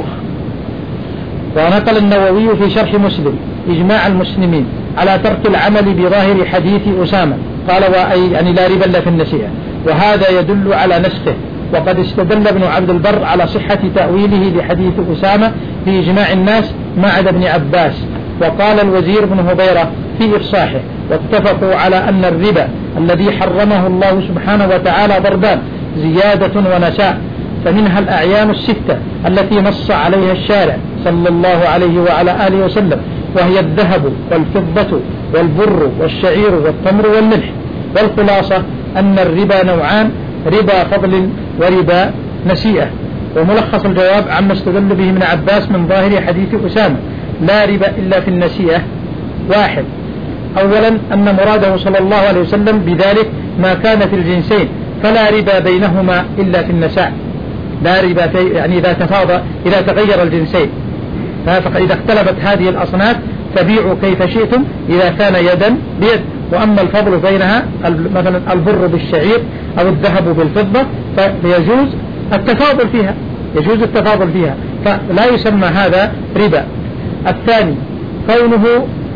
[SPEAKER 1] ونقل النووي في شرح مسلم إجماع المسلمين على ترك العمل بظاهر حديث أسامة، قال وأي يعني لا ربا إلا في النسيئة، وهذا يدل على نسخه. وقد استدل ابن عبد البر على صحة تأويله لحديث أسامة في إجماع الناس ما عدا ابن عباس. وقال الوزير بن هبيرة في إفصاحه واتفقوا على أن الربا الذي حرمه الله سبحانه وتعالى ضربان زيادة ونساء، فمنها الأعيان الستة التي نص عليها الشارع صلى الله عليه وعلى آله وسلم، وهي الذهب والفضة والبر والشعير والتمر والملح. والخلاصة أن الربا نوعان، ربا فضل وربا نسيئة. وملخص الجواب عما استدل به ابن عباس من ظاهر حديث أسامة لا ربا إلا في النسيئة: واحد، أولا أن مراده صلى الله عليه وسلم بذلك ما كان في الجنسين، فلا ربا بينهما إلا في النساء، لا ربا في يعني إذا تفاضل إذا تغير الجنسين، فإذا اختلفت هذه الأصناف فبيعوا كيف شئتم إذا كان يدا بيد. وأما الفضل بينها مثلا البر بالشعير أو الذهب بالفضة فيجوز التفاضل فيها، يجوز التفاضل فيها، فلا يسمى هذا ربا. الثاني كونه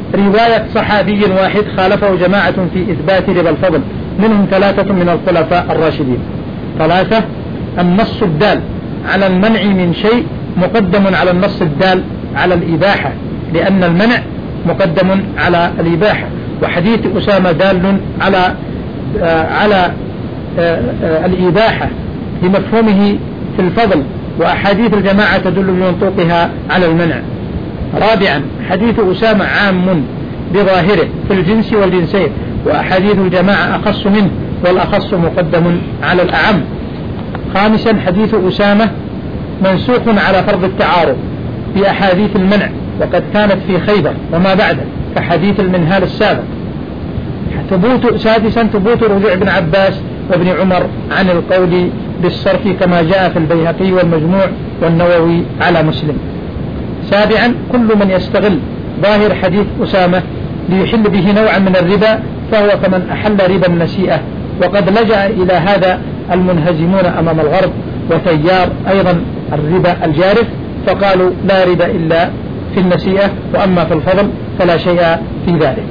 [SPEAKER 1] رواية صحابي واحد خالفه جماعة في إثبات ربا الفضل، منهم ثلاثة من الخلفاء الراشدين. ثلاثة: النص الدال على المنع من شيء مقدم على النص الدال على الإباحة، لأن المنع مقدم على الإباحة، وحديث أسامة دال على آه على آه آه الإباحة بمفهومه في الفضل، وأحاديث الجماعة تدل بمنطوقها على المنع. رابعا: حديث أسامة عام بظاهره في الجنس والجنسين، وأحاديث الجماعة أخص منه، والأخص مقدم على الأعم. خامسا: حديث أسامة منسوخ على فرض التعارض بأحاديث المنع، وقد كانت في خيبر وما بعده كحديث المنهال السابق. ثبوت سادسا: ثبوت رجوع ابن عباس وابن عمر عن القول بالصرف كما جاء في البيهقي والمجموع والنووي على مسلم. سابعا: كل من يستغل ظاهر حديث أسامة ليحل به نوعا من الربا فهو كمن أحل ربا النسيئة، وقد لجأ إلى هذا المنهزمون أمام الغرب وتيار أيضا الربا الجارف، فقالوا لا ربا إلا في النسيئة، وأما في الفضل فلا شيء في ذلك.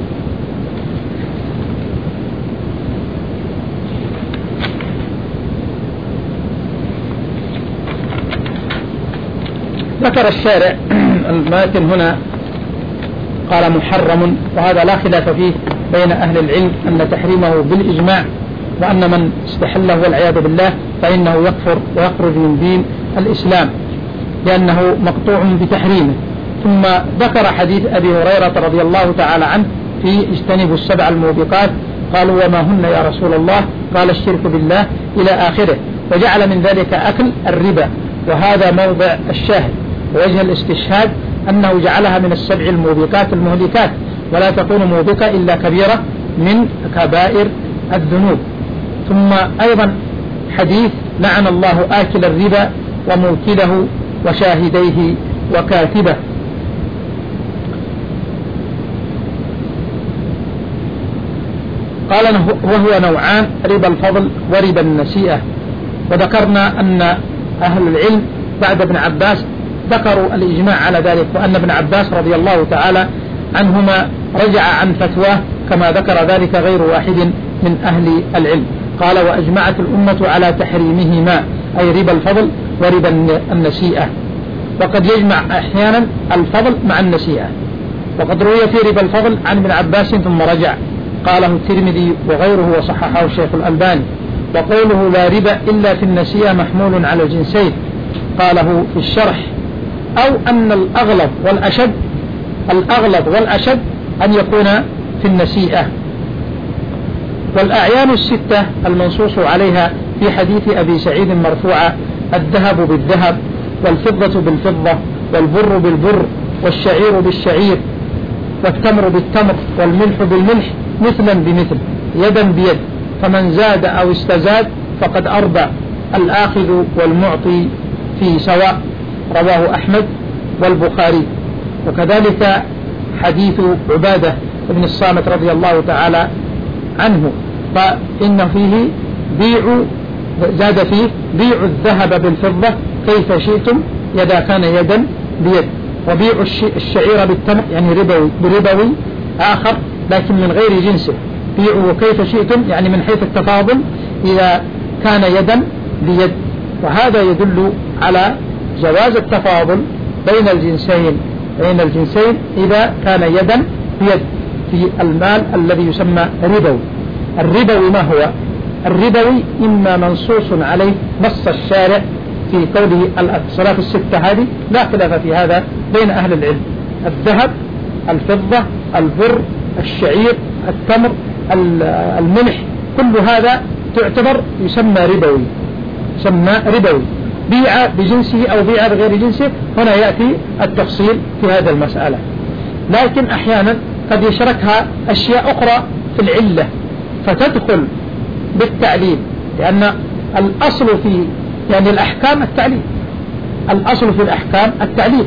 [SPEAKER 1] ذكر الشارع الماتن هنا قال محرم، وهذا لا خلاف فيه بين أهل العلم أن تحريمه بالإجماع، وأن من استحله والعياذ بالله فإنه يكفر ويخرج من دين الإسلام لأنه مقطوع بتحريمه. ثم ذكر حديث أبي هريرة رضي الله تعالى عنه في اجتنبوا السبع الموبقات، قالوا وما هن يا رسول الله؟ قال الشرك بالله إلى آخره، وجعل من ذلك أكل الربا، وهذا موضع الشاهد. ووجه الاستشهاد أنه جعلها من السبع الموبقات المهلكات، ولا تكون موبقة إلا كبيرة من كبائر الذنوب. ثم أيضا حديث لعن الله آكل الربا وموكله وشاهديه وكاتبه. قال وهو نوعان: ربا الفضل وربا النسيئة. وذكرنا أن أهل العلم بعد ابن عباس ذكروا الإجماع على ذلك، وأن ابن عباس رضي الله تعالى عنهما رجع عن فتواه كما ذكر ذلك غير واحد من أهل العلم. قال وأجمعت الأمة على تحريمهما، أي ربا الفضل وربا النسيئة. وقد يجمع أحيانا الفضل مع النسيئة، وقد روي في ربا الفضل عن ابن عباس ثم رجع، قاله الترمذي وغيره وصححه الشيخ الألباني. وقوله لا ربا إلا في النسيئة محمول على الجنسين، قاله في الشرح. أو أن الأغلب والأشد الأغلب والأشد أن يكون في النسيئة. والأعيان الستة المنصوص عليها في حديث أبي سعيد مرفوعة: الذهب بالذهب، والفضة بالفضة، والبر بالبر، والشعير بالشعير، والتمر بالتمر، والملح بالملح، مثلا بمثل، يدا بيد، فمن زاد أو استزاد فقد أربى، الآخذ والمعطي في سواء، رواه أحمد والبخاري. وكذلك حديث عبادة بن الصامت رضي الله تعالى عنه، فإن فيه بيع، زاد فيه بيع الذهب بالفضة كيف شئتم إذا كان يدا بيد، وبيع الشعير بالتمر يعني ربوي بربوي آخر لكن من غير جنسه، بيعوا كيف شئتم يعني من حيث التفاضل إذا كان يدا بيد. وهذا يدل على جواز التفاضل بين الجنسين بين الجنسين إذا كان يدا بيد في المال الذي يسمى ربوي. الربوي ما هو؟ الربوي إما منصوص عليه نص الشارع في قوله الصلاة الستة، هذه لا خلاف في هذا بين أهل العلم: الذهب، الفضة، البر، الشعير، التمر، الملح، كل هذا تعتبر يسمى ربوي يسمى ربوي بيع بجنسه أو بيع بغير جنسه. هنا يأتي التفصيل في هذا المسألة. لكن أحيانا قد يشركها أشياء أخرى في العلة فتدخل بالتعليل، لأن الأصل في يعني الأحكام التعليل، الأصل في الأحكام التعليل.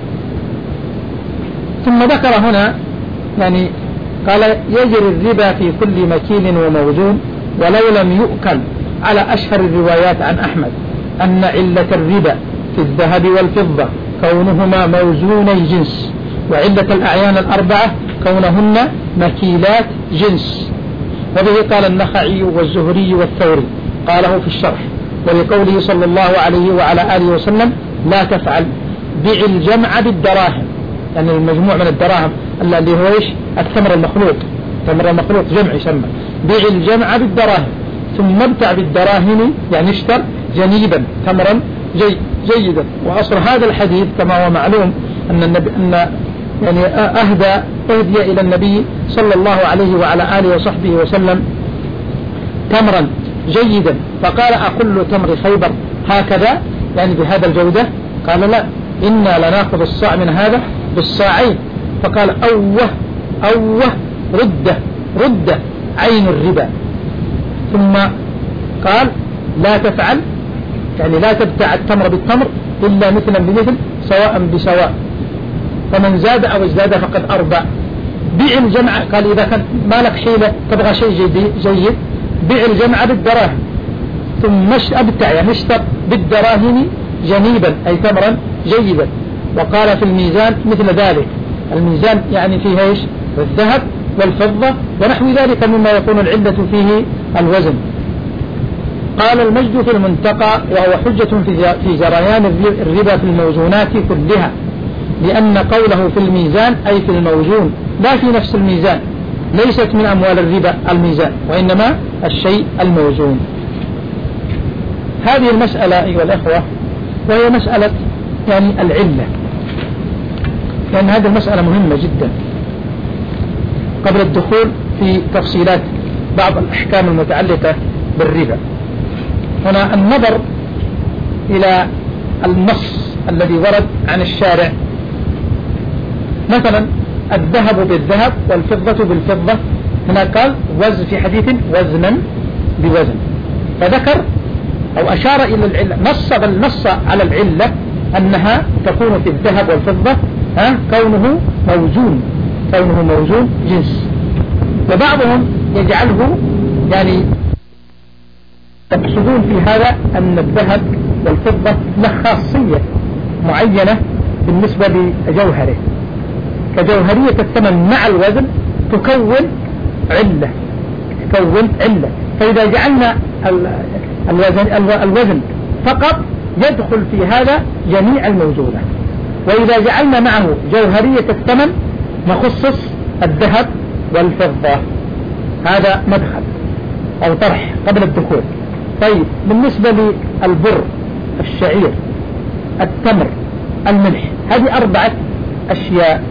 [SPEAKER 1] ثم ذكر هنا يعني قال يجري الربا في كل مكيل وموزون ولو لم يؤكل، على أشهر الروايات عن أحمد أن علة الربا في الذهب والفضة كونهما موزوني جنس، وعلة الأعيان الأربعة كونهن مكيلات جنس، وبه قال النخعي والزهري والثوري قاله في الشرح، ولقوله صلى الله عليه وعلى آله وسلم لا تفعل، بيع الجمع بالدراهم، يعني المجموع من الدراهم اللي هو إيش؟ التمر المخلوط، التمر المخلوط جمع يسمى، بيع الجمع بالدراهم ثم ابتع بالدراهم، يعني اشتر جنيبا تمرا جي جيدا. وأصل هذا الحديث كما هو معلوم أن النبي أن يعني أهدى أهدي إلى النبي صلى الله عليه وعلى آله وصحبه وسلم تمرا جيدا، فقال أكل تمر خيبر هكذا يعني بهذا الجودة؟ قال لا، إنا لنأخذ الصاع من هذا بالصاعين. فقال أوه أوه ردة ردة عين الربا. ثم قال لا تفعل، يعني لا تبتع التمر بالتمر إلا مثلا بمثل سواء بسواء، فمن زاد أو ازداد فقد أربع. بيع الجمع، قال إذا كان مالك حيلة تبغى شيء جيد بيع الجمع بالدراهم ثم ابتع يعني اشتر بالدراهم جنيبا أي تمرا جيدا. وقال في الميزان مثل ذلك، الميزان يعني فيه ايش؟ الذهب والفضة ونحو ذلك مما يكون العلة فيه الوزن. قال المجد في المنتقى وهو حجة في جريان الربا في الموزونات كلها، لأن قوله في الميزان أي في الموزون لا في نفس الميزان، ليست من أموال الربا الميزان وإنما الشيء الموزون. هذه المسألة أيها الأخوة وهي مسألة يعني العلة، لأن هذه المسألة مهمة جدا قبل الدخول في تفصيلات بعض الأحكام المتعلقة بالربا. هنا النظر إلى النص الذي ورد عن الشارع، مثلا الذهب بالذهب والفضة بالفضة، هنا قال وزن في حديث وزنا بوزن، فذكر أو أشار إلى العلة، نص بل نص على العلة أنها تكون في الذهب والفضة ها كونه موزون، كونه موزون جنس. وبعضهم يجعله يعني يقصدون في هذا أن الذهب والفضة له خاصية معينة بالنسبة لجوهره، كجوهرية الثمن مع الوزن تكون علة، تكون علة. فإذا جعلنا الوزن, الوزن فقط يدخل في هذا جميع الموزونات، وإذا جعلنا معه جوهرية الثمن نخصص الذهب والفضة. هذا مدخل أو طرح قبل الدخول. طيب بالنسبة للبر، الشعير، التمر، الملح، هذه أربعة أشياء.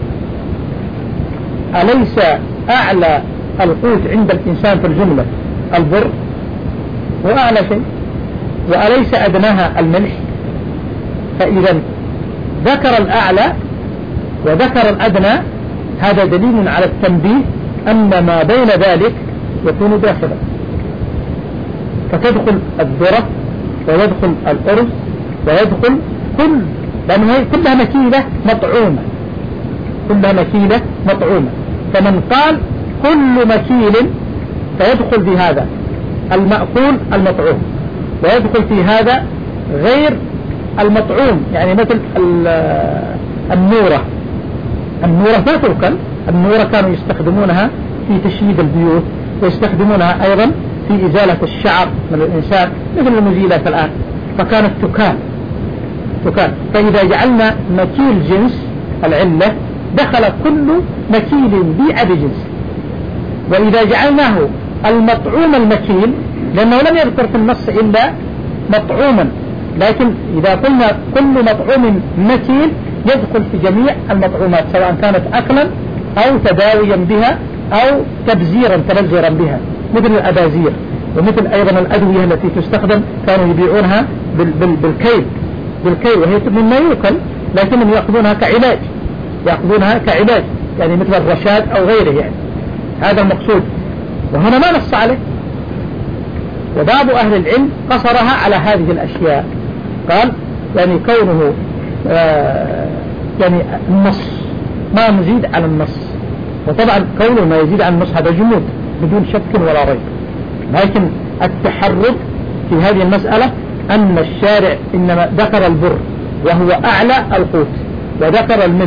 [SPEAKER 1] أليس أعلى القوت عند الإنسان في الجملة البر وأعلى شيء، وأليس أدناها الملح؟ فإذا ذكر الأعلى وذكر الأدنى، هذا دليل على التنبيه أن ما بين ذلك يكون داخلا، فتدخل الذرة ويدخل الأرز ويدخل كل، لأنه كلها مكيلة مطعومة، كلها مكيلة مطعومة. فمن قال كل مكيل فيدخل في هذا المأكول المطعوم، ويدخل في هذا غير المطعوم، يعني مثل النورة، النورة لا تؤكل، النورة كانوا يستخدمونها في تشييد البيوت، ويستخدمونها أيضا في إزالة الشعر من الإنسان مثل المزيلات الآن، فكانت تكال تكال. فإذا جعلنا مكيل جنس العلة دخل كل مكيل بيع بجنس. وإذا جعلناه المطعوم المكيل، لأنه لم يذكر في النص إلا مطعوما، لكن إذا قلنا كل مطعوم مكيل يدخل في جميع المطعومات، سواء كانت أكلا أو تداويا بها أو تبزيرا تبزيرا بها، مثل الأبازير، ومثل أيضا الأدوية التي تستخدم كانوا يبيعونها بالكيل بالكيل وهي مما يؤكل، لكنهم يأخذونها كعلاج، يأخذونها كعلاج يعني مثل الرشاد أو غيره، يعني هذا المقصود. وهنا ما نص عليه، وبعض أهل العلم قصرها على هذه الأشياء، قال يعني كونه آه يعني النص ما نزيد على النص، وطبعا كونه ما يزيد عن النص هذا جمود بدون شك ولا ريب. لكن التحرر في هذه المسألة أن الشارع إنما ذكر البر وهو أعلى القوت، وذكر الملح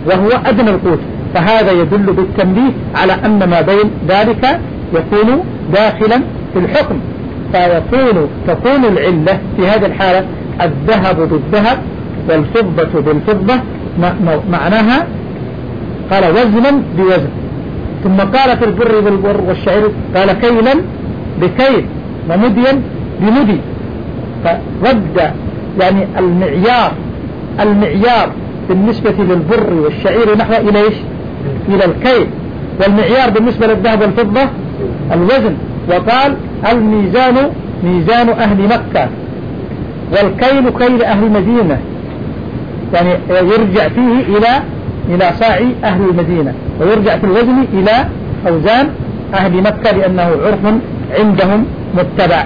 [SPEAKER 1] وهو أدنى القوت، فهذا يدل بالتنبيه على أن ما بين ذلك يكون داخلا في الحكم، فيكون تكون العلة في هذه الحالة الذهب بالذهب والفضة بالفضة، معناها قال وزنا بوزن، ثم قال في البر بالبر والشعير قال كيلا بكيل ومديا بمدي، فرد يعني المعيار المعيار بالنسبة للبر والشعير نحو إلى إيش؟ إلى الكيل، والمعيار بالنسبة للذهب والفضة الوزن، وقال الميزان ميزان أهل مكة والكيل كيل أهل المدينة، يعني يرجع فيه إلى إلى صاع أهل المدينة، ويرجع في الوزن إلى أوزان أهل مكة لأنه عرف عندهم متبع.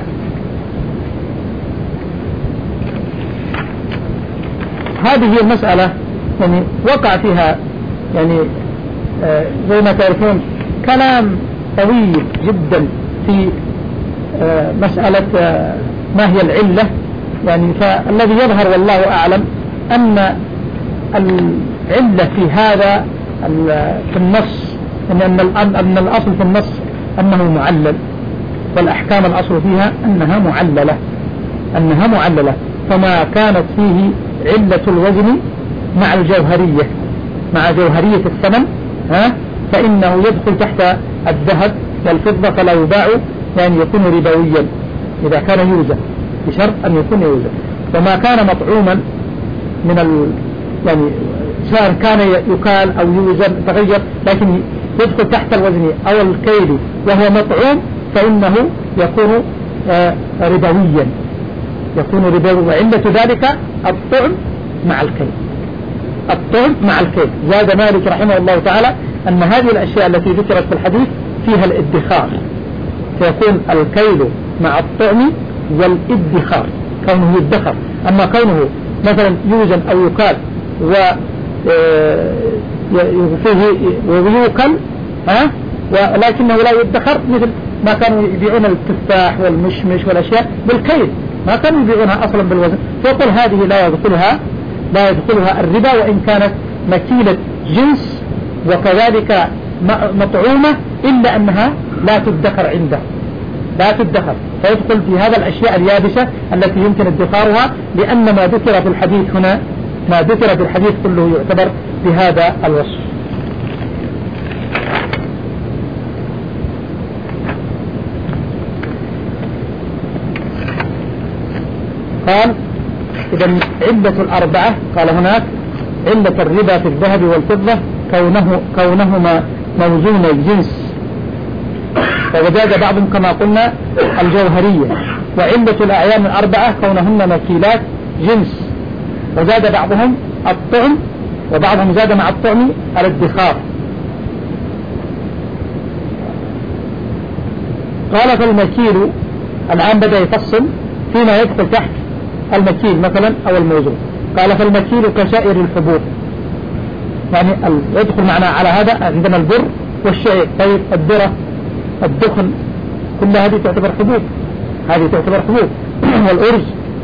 [SPEAKER 1] هذه المسألة يعني وقع فيها يعني آه زي ما تعرفون كلام طويل جدا في آه مسألة آه ما هي العلة، يعني فالذي يظهر والله أعلم أن العلة في هذا في النص أن أن الأصل في النص أنه معلل، والأحكام الأصل فيها أنها معللة أنها معللة فما كانت فيه علة الوزن مع الجوهرية مع جوهرية الثمن ها فإنه يدخل تحت الذهب والفضة فلا يباع، يعني يكون ربويا إذا كان يوزن، بشرط أن يكون يوزن. وما كان مطعوما من ال يعني سواء كان يكال أو يوزن تغير، لكن يدخل تحت الوزن أو الكيل وهو مطعوم فإنه يكون آه ربويا يكون ربويا وعلة ذلك الطعم مع الكيل الطعم مع الكيل. زاد مالك رحمه الله تعالى أن هذه الأشياء التي ذكرت في الحديث فيها الادخار، فيكون الكيل مع الطعم والادخار كونه يدخر. أما كونه مثلا يوزن أو يكال وفيه ويوكل ها ولكنه لا يدخر، مثل ما كانوا يبيعون التفاح والمشمش والأشياء بالكيل، ما كانوا يبيعونها أصلا بالوزن، فيقول هذه لا يدخلها لا يدخلها الربا وإن كانت مكيلة جنس وكذلك مطعومة، إلا أنها لا تدخر عنده لا تدخر فيدخل في هذا الأشياء اليابسة التي يمكن ادخارها، لأن ما ذكر في الحديث هنا ما ذكر في الحديث كله يعتبر بهذا الوصف. قال إذا علة الأربعة قال هناك علة الربا في الذهب والفضة كونه كونهما موزون الجنس، وزاد بعضهم كما قلنا الجوهرية، وعلة الأعيان الأربعة كونهن مكيلات جنس، وزاد بعضهم الطعم وبعضهم زاد مع الطعم الادخار. قال فالمكيل الآن بدأ يفصل فيما يدخل تحت المكيل مثلا أو الموزون. قال فالمكيل كسائر الحبوب، يعني يدخل معنا على هذا عندنا البر والشعير. طيب الذرة الدخن كل هذه تعتبر حبوب هذه تعتبر حبوب والأرز.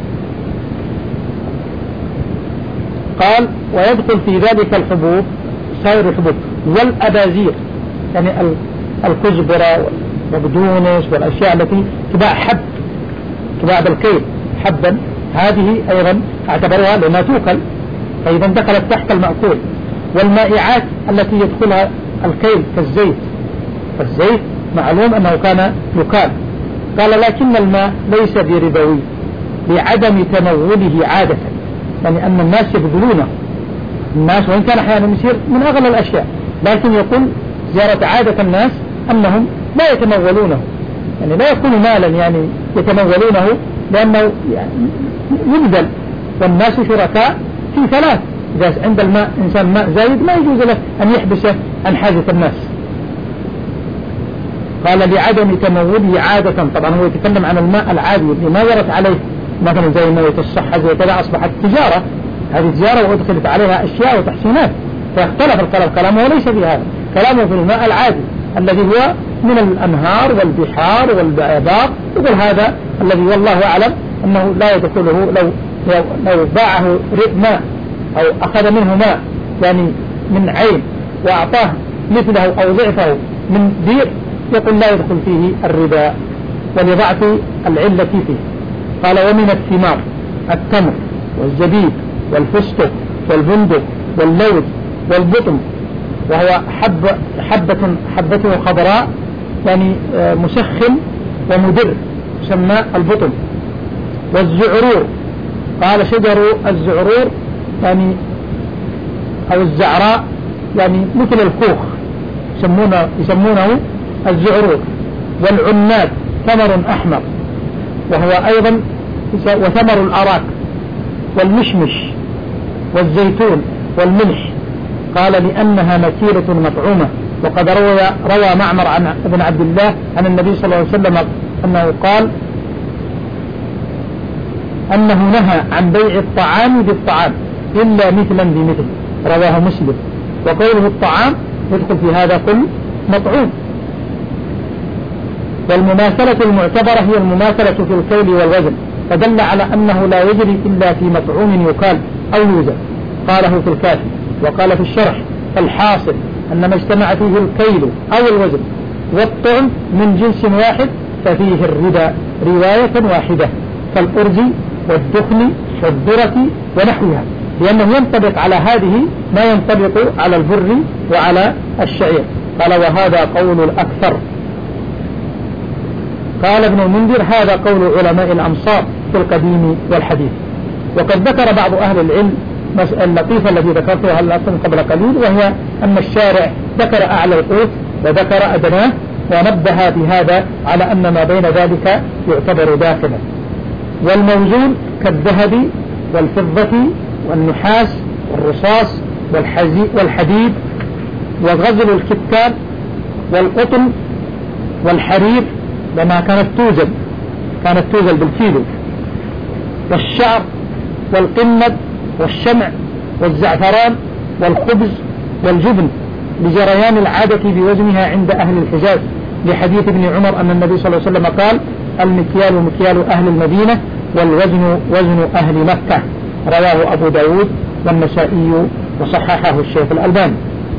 [SPEAKER 1] قال ويدخل في ذلك الحبوب سائر الحبوب والأبازير، يعني الكزبرة والبقدونس والأشياء التي تباع حب تباع بالكيل حبا، هذه أيضا اعتبروها لأنها توكل فإذا دخلت تحت المأكول. والمائعات التي يدخلها الكيل كالزيت، فالزيت معلوم أنه كان يكال. قال لكن الماء ليس بربوي لعدم تنوله عادة، يعني أن الناس يبذلونه الناس وإن كان أحيانا يصير من أغلى الأشياء، لكن يقول زيارة عادة الناس أنهم لا يتمولونه، يعني لا يكون مالا يعني يتمولونه، لأنه يعني يبذل والناس شركاء في ثلاث. إذا عند الماء إنسان ماء زايد ما يجوز له أن يحبسه عن حاجة الناس. قال لعدم تموله عادة، طبعا هو يتكلم عن الماء العادي اللي ما ورد عليه مثلا زي موية الصحة زي كذا، أصبحت تجارة، هذه تجارة وأدخلت عليها أشياء وتحسينات، فاختلف الكلام. كلامه ليس في هذا، كلامه في الماء العادي الذي هو من الأنهار والبحار والبآبار. يقول هذا الذي والله أعلم أنه لا يدخله، لو لو باعه ماء أو أخذ منه ماء يعني من عين وأعطاه مثله أو ضعفه من دير يقول لا يدخل فيه الربا ولضعف العلة فيه. قال ومن الثمار التمر والزبيب والفستق والبندق واللوز والبطن، وهو حب حبة حبته خضراء يعني مسخن ومدر يسمى البطن. والزعرور قال شجر الزعرور يعني أو الزعراء يعني مثل الكوخ يسمونه, يسمونه الزعرور. والعناب ثمر أحمر وهو أيضا وثمر الأراك والمشمش والزيتون والملح، قال لأنها مكيلة مطعومة. وقد روى, روى معمر عن ابن عبد الله عن النبي صلى الله عليه وسلم أنه قال أنه نهى عن بيع الطعام بالطعام إلا مثلا بمثل، رواه مسلم. وقوله الطعام يدخل في هذا كل مطعوم. والمماثلة المعتبرة هي المماثلة في الكيل والوزن، فدل على أنه لا يجري إلا في مطعوم يقال أو يوزن. قاله في الكافي. وقال في الشرح الحاصل أن ما اجتمع فيه الكيل أو الوزن والطعم من جنس واحد ففيه الربا رواية واحدة كالأرز والدخن والذرة ونحوها، لأنه ينطبق على هذه ما ينطبق على البر وعلى الشعير. قال وهذا قول الأكثر. قال ابن المنذر هذا قول علماء الأمصار في القديم والحديث. وقد ذكر بعض أهل العلم مسألة اللطيفة التي ذكرتها لكم قبل قليل، وهي أن الشارع ذكر أعلى القوت وذكر أدناه، ونبه بهذا على أن ما بين ذلك يعتبر داخلا. والموزون كالذهب والفضة والنحاس والرصاص والحديد وغزل الكتان والقطن والحرير لما كانت توزن كانت توزن بالكيلو، والشعر والقمد والشمع والزعفران والخبز والجبن لجريان العادة بوزنها عند أهل الحجاز، لحديث ابن عمر أن النبي صلى الله عليه وسلم قال المكيال مكيال أهل المدينة والوزن وزن أهل مكة. رواه أبو داود والنسائي وصححه الشيخ الألباني.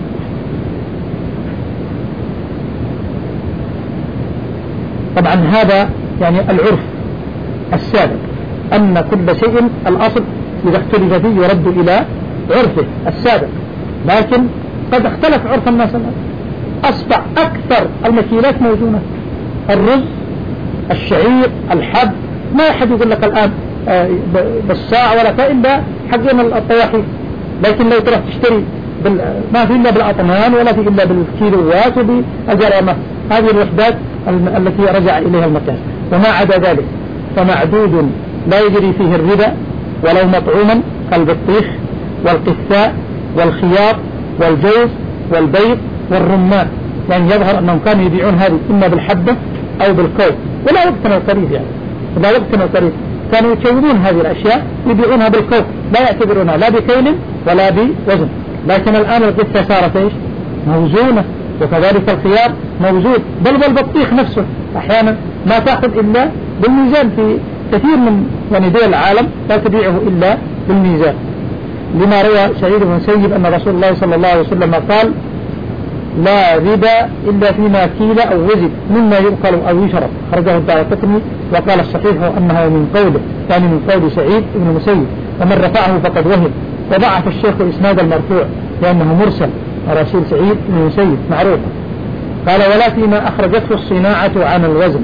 [SPEAKER 1] طبعا هذا يعني العرف السابق أن كل شيء الأصل إذا اختلف فيه يرد إلى عرفه السابق، لكن قد اختلف عرف الناس الآن، أصبح أكثر المكيلات موجودة، الرز الشعير الحب، ما أحد يقول لك الآن بالساعة ولا فإلا حقين الطواحين، لكن لو تروح تشتري ما في إلا بالأطمان ولا في إلا بالكيلوات وبالجرامات، هذه الوحدات التي رجع إليها المكان. وما عدا ذلك فمعدود لا يجري فيه الربا ولو مطعوما كالبطيخ والقثاء والخيار والجوز والبيض والرمان، يعني يظهر أنهم كانوا يبيعون هذه إما بالحبة أو بالكوب، ولا وقتنا القريب يعني لا وقتنا القريب كانوا يكونون هذه الأشياء يبيعونها بالكوب، لا يعتبرونها لا بكيل ولا بوزن. لكن الآن القثة صارت إيش؟ موزونة، وكذلك الخيار موجود، بل بالبطيخ نفسه أحيانا ما تأخذ إلا بالميزان، في كثير من يعني دول العالم لا تبيعه إلا بالميزان، لما روى سعيد بن مسيب أن رسول الله صلى الله عليه وسلم قال لا ربا إلا فيما كيل أو وزن مما يؤكل أو يشرب، خرجه الدارقطني. وقال الصحيح أنه من قوله يعني من قول سعيد بن مسيب، ومن رفعه فقد وهم. وضعف الشيخ إسناد المرفوع لأنه مرسل، رسول سعيد بن مسيب معروف. قال ولا فيما أخرجته الصناعة عن الوزن.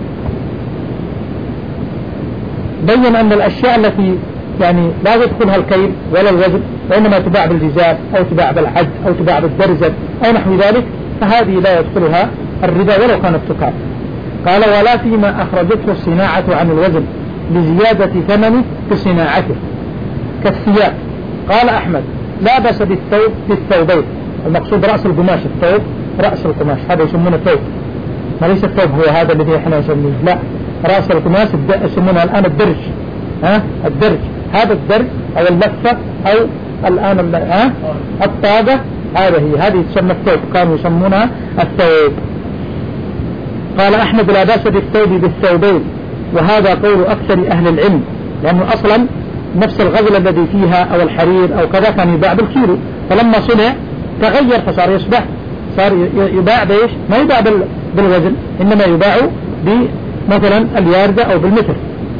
[SPEAKER 1] بين أن الأشياء التي يعني لا يدخلها الكيل ولا الوزن وإنما تباع بالجزاء أو تباع بالعد أو تباع بالدرزة أو نحو ذلك، فهذه لا يدخلها الربا ولو كانت تكال. قال ولا فيما أخرجته الصناعة عن الوزن لزيادة ثمنه في صناعته كالثياب. قال أحمد لا بأس بالثوب بالثوبين، المقصود رأس القماش، الثوب رأس القماش هذا يسمونه ثوب، ما ليس الثوب هو هذا الذي احنا نسميه، لا رأس القماش يسمونه الآن الدرج، ها الدرج هذا الدرج أو اللفة أو الآن ها الطاقة، هذه هي هذه تسمى الثوب، كانوا يسمونها الثوب. قال أحمد لا بأس بالثوب بالثوبين، وهذا قول أكثر أهل العلم، لأنه أصلا نفس الغزل الذي فيها أو الحرير أو كذا كان يباع بالكيلو، فلما صنع تغير فصار يصبح صار يباع بإيش؟ ما يباع بالوزن، إنما يباع بمثلا الياردة أو بالمتر.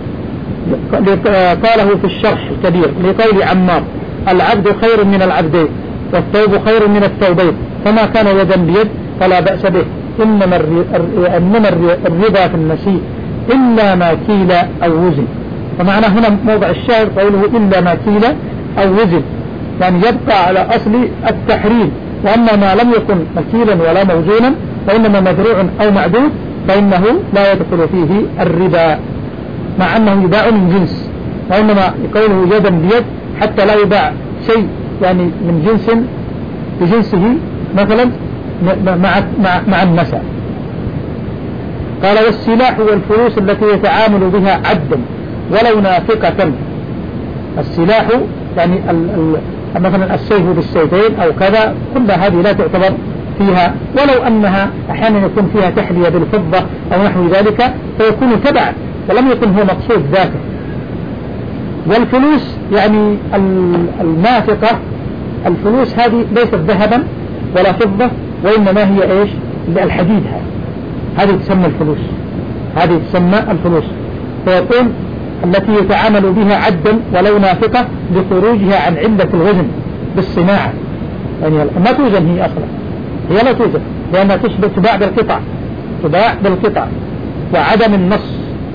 [SPEAKER 1] قاله في الشرح الكبير لقول عمار: العبد خير من العبدين والثوب خير من الثوبين، فما كان يدا بيد فلا بأس به، إنما إنما الربا في النسيء إلا ما كيل أو وزن. فمعنى هنا موضع الشاهد قوله إلا ما كيل أو وزن، يعني يبقى على أصل التحريم، وأما ما لم يكن مكيلا ولا موزونا وإنما مذروع أو معدود فإنه لا يدخل فيه الربا، مع أنه يباع من جنس، وإنما قوله يدا بيد حتى لا يباع شيء يعني من جنس بجنسه مثلا مع, مع, مع النساء. قال: والسلاح والفلوس التي يتعامل بها عبدا ولو نافقة. السلاح يعني ال ال مثلا السيف بالسيفين أو كذا، كل هذه لا تعتبر فيها، ولو أنها أحيانا يكون فيها تحلية بالفضة أو نحو ذلك فيكون تبعا ولم يكن هو مقصود ذاته. والفلوس يعني النافقة، الفلوس هذه ليست ذهبا ولا فضة، وإنما هي إيش؟ الحديد. هذه تسمى الفلوس، هذه تسمى الفلوس. فيقول التي يتعامل بها عدا ولو نافقة لخروجها عن علة الوزن بالصناعة، يعني ما توزن هي أصلا، هي لا توزن لأنها تباع بالقطع، تباع بالقطع وعدم النص.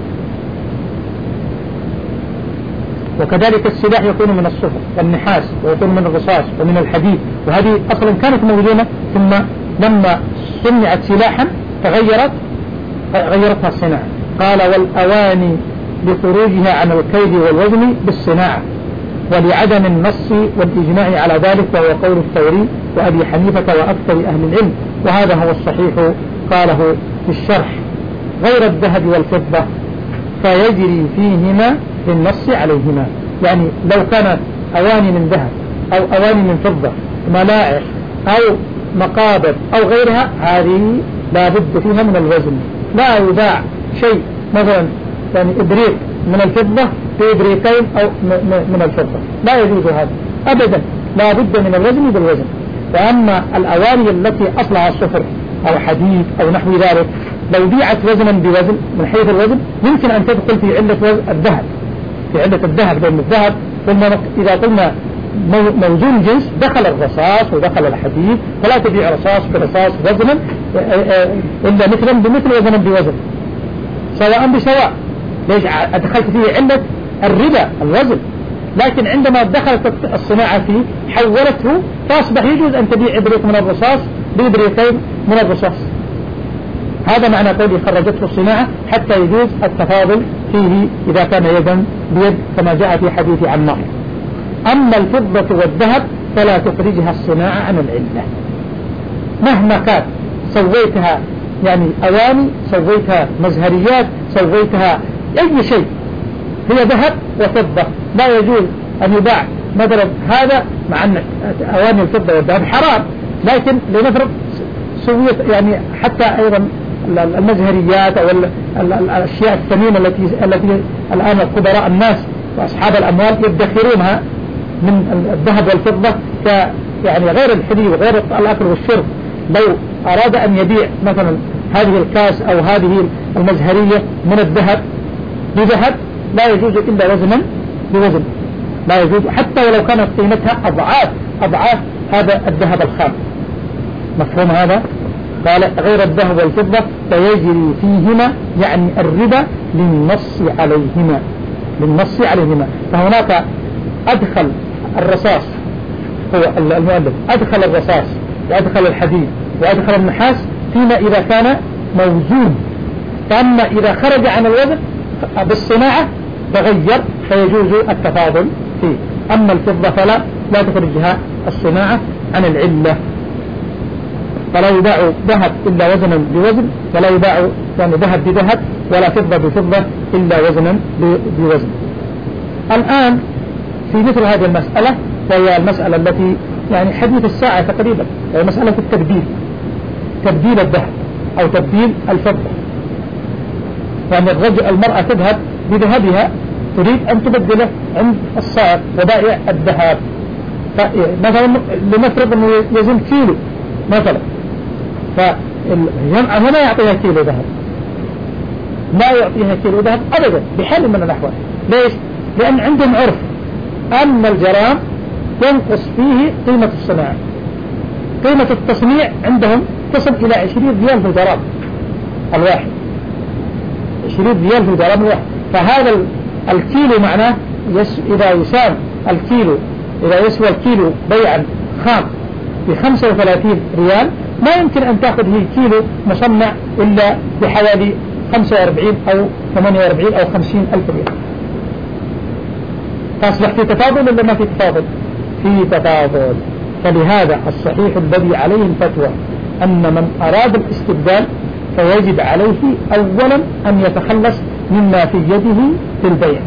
[SPEAKER 1] وكذلك السلاح يكون من الصفر والنحاس، ويكون من الرصاص ومن الحديد، وهذه أصلا كانت موجودة، ثم لما صنعت سلاحا تغيرت غيرتها الصناعة. قال: والأواني لخروجها عن الكيل والوزن بالصناعة، ولعدم النص والإجماع على ذلك، وهو قول الثوري وأبي حنيفة وأكثر أهل العلم، وهذا هو الصحيح. قاله في الشرح: غير الذهب والفضة فيجري فيهما بالنص عليهما. يعني لو كانت أواني من ذهب أو أواني من فضة، ملاعق أو مقابر أو غيرها، هذه لا بد فيها من الوزن، لا يباع شيء مثلا يعني إبريق من الفضة بإبريقين أو من الفضة، لا يجوز هذا أبدا، لا بد من الوزن بالوزن. وأما الأواني التي أصلها الصفر أو حديد أو نحو ذلك، لو بيعت وزنا بوزن من حيث الوزن يمكن أن تدخل في علة الذهب، في علة الذهب، لأن الذهب قلنا إذا قلنا موزون جنس دخل الرصاص ودخل الحديد، فلا تبيع رصاص برصاص وزنا إلا مثلا بمثل وزنا بوزن سواء بسواء. ليش؟ أدخلت فيه علة الربا الوزن، لكن عندما دخلت الصناعة فيه حولته فأصبح يجوز أن تبيع إبريق من الرصاص بإبريقين من الرصاص. هذا معنى قوله خرجته الصناعة، حتى يجوز التفاضل فيه إذا كان يدا بيد كما جاء في حديث عمار. أما الفضة والذهب فلا تخرجها الصناعة عن العلة، مهما كان سويتها يعني أواني، سويتها مزهريات، سويتها أي شيء، هي ذهب وفضة، لا يجوز أن يباع مثلا هذا، مع أن أواني الفضة والذهب حرام، لكن لنفرض سويت يعني حتى أيضا المزهريات أو الأشياء الثمينة التي التي الآن كبراء الناس وأصحاب الأموال يدخرونها من الذهب والفضة، ك يعني غير الحلي وغير الأكل والشرب، لو أراد أن يبيع مثلا هذه الكاس أو هذه المزهرية من الذهب بذهب لا يجوز إلا وزنا بوزن، لا يجوز حتى ولو كانت قيمتها أضعاف أضعاف هذا الذهب الخام. مفهوم هذا؟ قال: غير الذهب والفضة فيجري فيهما يعني الربا للنص عليهما، للنص عليهما. فهناك أدخل الرصاص، هو المؤلف أدخل الرصاص وأدخل الحديد وأدخل النحاس فيما إذا كان موزون، فأما إذا خرج عن الوزن بالصناعة تغير فيجوز التفاضل فيه. أما الفضة فلا لا تخرجها الصناعة عن العلة، فلا يباع ذهب إلا وزنا بوزن، ولا يباع يعني ذهب بذهب ولا فضة بفضة إلا وزنا بوزن. الآن في مثل هذه المسألة، وهي المسألة التي يعني حديث الساعة تقريبا، وهي مسألة التبديل، تبديل الذهب أو تبديل الفضة. يعني الرجل المرأة تذهب بذهبها تريد أن تبدله عند الصائغ وبائع الذهب، مثلا لنفرض أنه يزن كيلو مثلا، فهنا يعطيها كيلو ذهب، لا يعطيها كيلو ذهب أبدا بحال من الأحوال. ليش؟ لأن عندهم عرف أن الجرام ينقص فيه قيمة الصناعة، قيمة التصنيع عندهم تصل إلى عشرين ريال في الجرام الواحد، عشرين ريال في الجرام الواحد. فهذا الكيلو معناه يس إذا يساوي الكيلو، إذا يسوى الكيلو بيعا خام بخمسة وثلاثين ريال، ما يمكن أن تأخذ هي كيلو مصنع إلا بحوالي خمسة وأربعين أو ثمانية وأربعين أو خمسين ألف ريال. تصبح في تفاضل ولا ما في تفاضل؟ في تفاضل. فلهذا الصحيح الذي عليه الفتوى أن من أراد الاستبدال فيجب عليه أولا أن يتخلص مما في يده في البيع.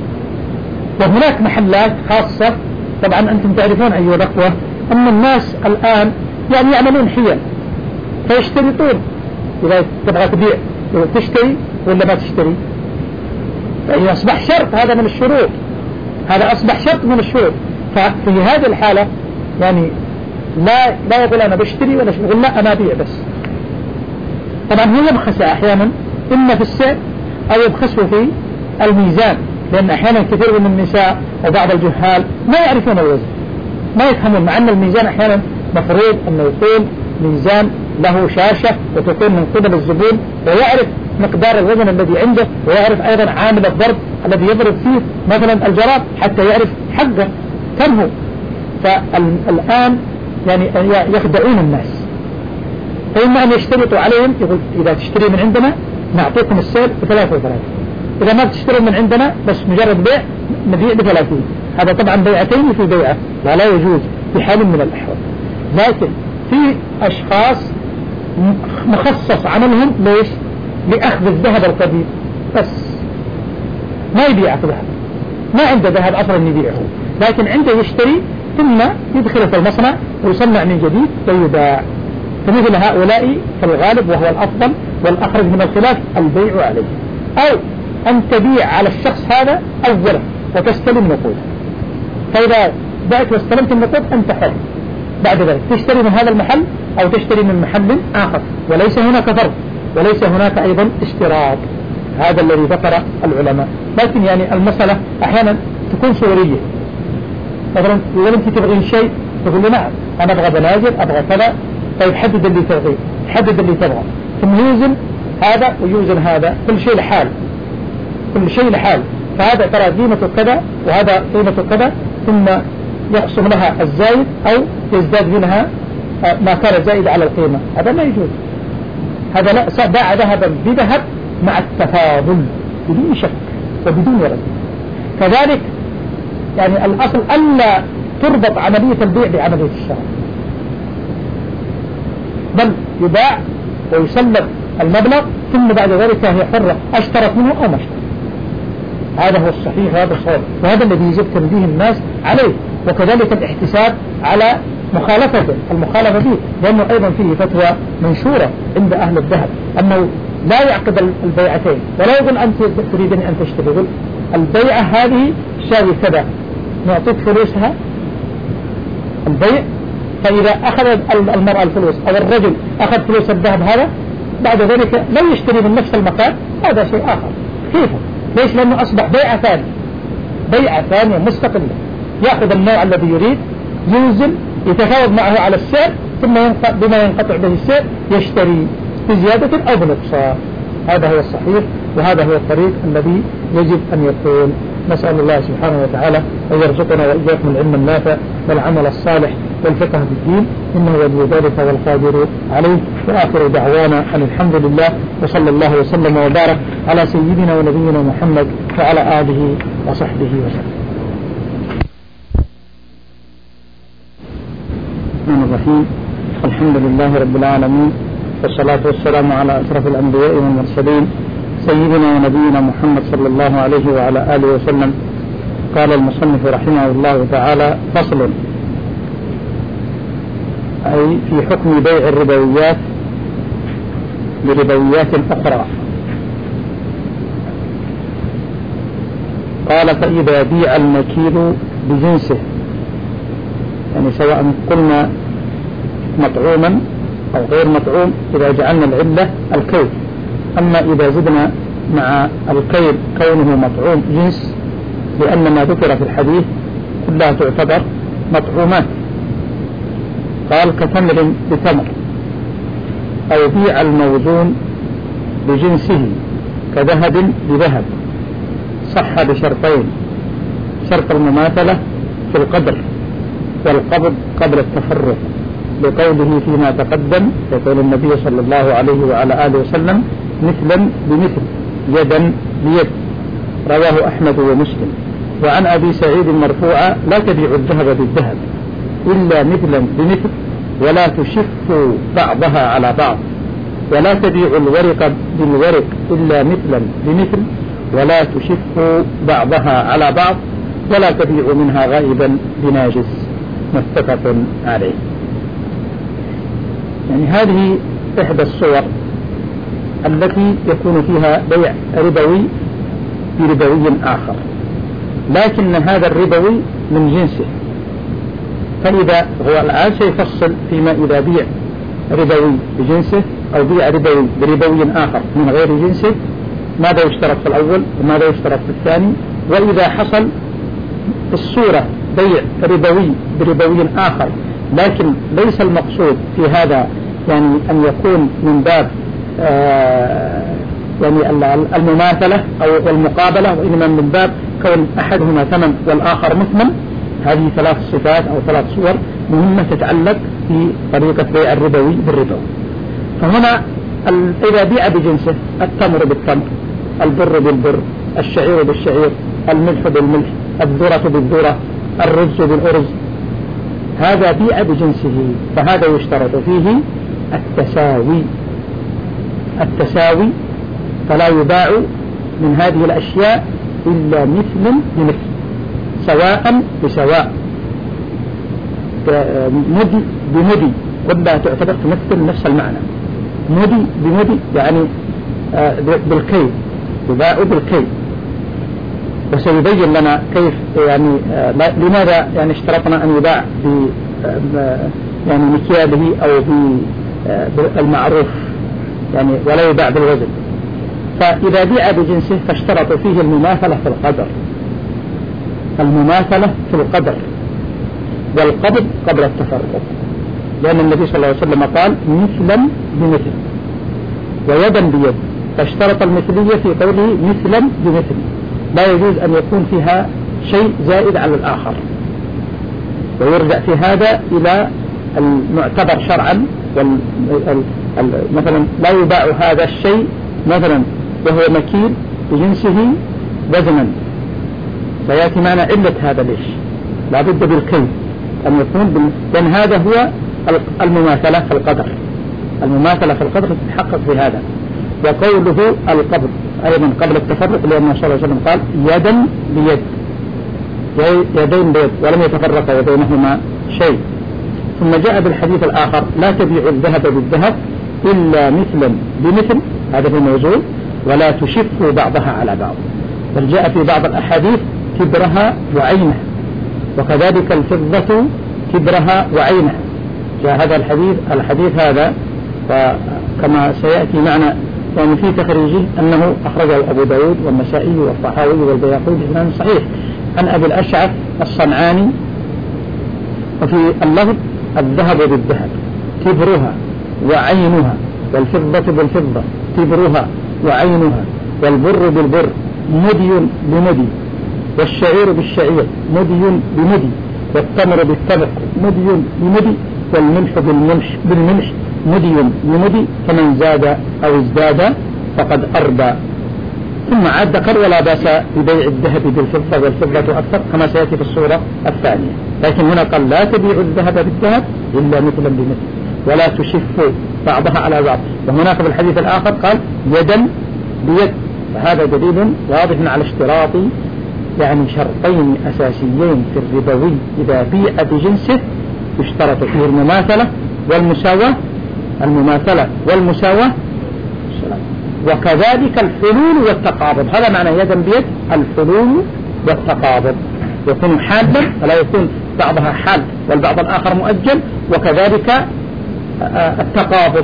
[SPEAKER 1] وهناك محلات خاصة، طبعا أنتم تعرفون أيها الأخوة أن الناس الآن يعني يعملون حيل، فيشترطون إذا تبغى تبيع تشتري ولا ما تشتري، فإذا أصبح شرط هذا من الشروط، هذا أصبح شرط من الشروط. ففي هذه الحالة يعني لا لا يقول أنا بشتري ولا يقول لا أنا أبيع بس. طبعا هو يبخس أحيانا إما في السعر أو يبخسه في الميزان، لأن أحيانا كثير من النساء وبعض الجهال ما يعرفون الوزن، ما يفهمون، مع أن الميزان أحيانا مفروض أنه يكون ميزان له شاشة وتكون من قبل الزبون ويعرف مقدار الوزن الذي عنده، ويعرف أيضا عامل الضرب الذي يضرب فيه مثلا الجراب حتى يعرف حقه كم هو. فالآن يعني يخدعون الناس، فإما أن يشترطوا عليهم يقول إذا تشتري من عندنا نعطيكم السعر بثلاثة وثلاثين، إذا ما تشتري من عندنا بس مجرد بيع نبيع بثلاثين. هذا طبعا بيعتين في بيعة ولا يجوز بحال من الأحوال. لكن في أشخاص مخصص عملهم ليش؟ لأخذ الذهب القديم بس، ما يبيع ذهب، ما عنده ذهب أصلا يبيعه، لكن عنده يشتري ثم يدخله في المصنع ويصنع من جديد ويباع. فمثل هؤلاء في الغالب وهو الأفضل والأخرج من الخلاف البيع عليه، أو أن تبيع على الشخص هذا أولا وتستلم نقود، فإذا بعت واستلمت النقود أنت حر، بعد ذلك تشتري من هذا المحل أو تشتري من محل آخر، وليس هناك فرق وليس هناك أيضا اشتراط. هذا الذي ذكر العلماء. لكن يعني المسألة أحيانا تكون صورية، مثلا إذا أنت تبغين شيء تقول لي نعم أنا أبغى بناجر أبغى كذا، طيب حدد اللي تبغيه، حدد اللي تبغى، ثم يوزن هذا ويوزن هذا، كل شيء لحال كل شيء لحال، فهذا ترى قيمته كذا وهذا قيمته كذا، ثم يقسم لها الزايد أو يزداد منها ما كان زائد على القيمة. هذا لا يجوز، هذا لا، باع ذهبا بذهب مع التفاضل بدون شك وبدون رد. كذلك يعني الأصل ألا تربط عملية البيع بعملية الشراء، بل يباع ويسلم المبلغ ثم بعد ذلك هي حرة اشترت منه أو ما اشترت. هذا هو الصحيح وهذا الصواب، وهذا الذي يجب تنبيه الناس عليه. وكذلك الاحتساب على مخالفته، المخالفة فيه، لأنه أيضا فيه فتوى منشورة عند أهل الذهب أنه لا يعقد البيعتين، ولا يقول أنت تريدني أن تشتري، يقول البيعة هذه تساوي كذا نعطيك فلوسها البيع، فإذا أخذ المرأة الفلوس أو الرجل أخذ فلوس الذهب هذا بعد ذلك لو يشتري من نفس المكان هذا شيء آخر. كيف؟ ليش؟ لأنه أصبح بيعة ثانية، بيعة ثانية مستقلة، يأخذ النوع الذي يريد، ينزل يتفاوض معه على السعر، ثم بما ينقطع به السعر يشتري بزيادة أو بنقصان. هذا هو الصحيح وهذا هو الطريق الذي يجب أن يكون. نسأل الله سبحانه وتعالى أن يرزقنا وإياكم العلم النافع والعمل الصالح والفقه في الدين، إنه ولي ذلك والقادر عليه. وآخر دعوانا أن الحمد لله، وصلى الله وسلم وبارك على سيدنا ونبينا محمد وعلى آله وصحبه وسلم. الرحمن الرحيم. الحمد لله رب العالمين، والصلاة والسلام على أشرف الأنبياء والمرسلين سيدنا ونبينا محمد صلى الله عليه وعلى آله وسلم. قال المصنف رحمه الله تعالى: فصل، أي في حكم بيع الربويات بربويات أخرى. قال: فإذا بيع المكيل بجنسه يعني سواء قلنا مطعوما أو غير مطعوم إذا جعلنا العلة الكيل. أما إذا زدنا مع الكيل كونه مطعوم جنس، لأن ما ذكر في الحديث كلها تعتبر مطعومات. قال كتمر بتمر، أو بيع الموزون بجنسه كذهب بذهب، صح بشرطين: شرط المماثلة في القدر والقبض قبل التفرق، لقوله فيما تقدم يقول النبي صلى الله عليه وعلى آله وسلم: مثلا بمثل، يدا بيد، رواه أحمد ومسلم. وعن أبي سعيد مرفوعا: لا تبيع الذهب بالذهب إلا مثلا بمثل، ولا تشفوا بعضها على بعض، ولا تبيع الورق بالورق إلا مثلا بمثل، ولا تشفوا بعضها على بعض، ولا تبيع منها غائبا بناجس. متفق عليه. يعني هذه إحدى الصور التي يكون فيها بيع ربوي بربوي آخر، لكن هذا الربوي من جنسه. فإذا هو الآن سيفصل فيما إذا بيع ربوي بجنسه أو بيع ربوي بربوي آخر من غير جنسه، ماذا يشترط في الأول وماذا يشترط في الثاني. وإذا حصل الصورة بيع ربوي بربوي آخر، لكن ليس المقصود في هذا يعني أن يكون من باب آه يعني المماثلة أو المقابلة، وإنما من باب كون أحدهما ثمن والآخر مثمن. هذه ثلاث صفات أو ثلاث صور مهمة تتعلق في طريقة بيع الربوي بالربوي. فهنا إذا بيع بجنسه: التمر بالتمر، البر بالبر، الشعير بالشعير، الملح بالملح، الذرة بالذرة، الرز بالأرز، هذا بيع بجنسه، فهذا يشترط فيه التساوي. التساوي، فلا يباع من هذه الأشياء إلا مثل بمثل، سواء بسواء، مدي بمدي، كلها تعتبر تمثل نفس المعنى. مدي بمدي يعني بالكيل، يباع بالكيل. وسيبين لنا كيف يعني لماذا يعني اشترطنا أن يباع ب يعني مكياله أو بالمعروف يعني ولا يباع بالوزن. فإذا بيع بجنسه فاشترطوا فيه المماثلة في القدر، المماثلة في القدر والقبض قبل التفرق، لأن النبي صلى الله عليه وسلم قال: مثلا بمثل ويدا بيد، فاشترط المثلية في قوله مثلا بمثل، لا يجوز أن يكون فيها شيء زائد على الآخر. ويرجع في هذا إلى المعتبر شرعا، مثلا لا يباع هذا الشيء مثلا وهو مكيل بجنسه وزنا، سيأتي معنا علة هذا ليش لا بد بالكيل أن يكون بال... لأن هذا هو المماثلة في القدر. المماثلة في القدر تتحقق في هذا. وقوله القبض أيضا قبل التفرق، لأن صلى الله عليه وسلم قال: يدا بيد، يدين بيد، ولم يتفرق بينهما شيء. ثم جاء بالحديث الآخر: لا تبيع الذهب بالذهب إلا مثلا بمثل، هذا في الموزون، ولا تشفوا بعضها على بعض. بل جاء في بعض الأحاديث: كبرها وعينها، وكذلك الفضة كبرها وعينها. جاء هذا الحديث الحديث هذا، وكما سيأتي معنا يعني في تخريجه أنه أخرجه أبو داود والنسائي والطحاوي والبيهقي بإسناد صحيح عن أبي الأشعث الصنعاني. وفي اللفظ: الذهب بالذهب كبرها وعينها، والفضة بالفضة كبرها وعينها، والبر بالبر مدي بمدي، والشعير بالشعير مدي بمدي، والتمر بالتمر مدي بمدي، والملح بالملح بالملح مدي بمدي، فمن زاد أو ازداد فقد أربى. ثم عاد ذكر: ولا بأس ببيع الذهب بالفضة والفضة أكثر، كما سيأتي في الصورة الثانية. لكن هنا قال: لا تبيع الذهب بالذهب إلا مثلا بمثل، ولا تشف بعضها على بعض. وهناك في الحديث الآخر قال: يدا بيد. فهذا دليل واضح على اشتراط يعني شرطين أساسيين في الربوي إذا بيع بجنسه، يشترط فيه المماثلة والمساواة، المماثلة والمساواة، وكذلك الحلول والتقابض. هذا معنى يدا بيد، الحلول والتقابض، يكون حالا فلا يكون بعضها حال والبعض الآخر مؤجل، وكذلك التقابض.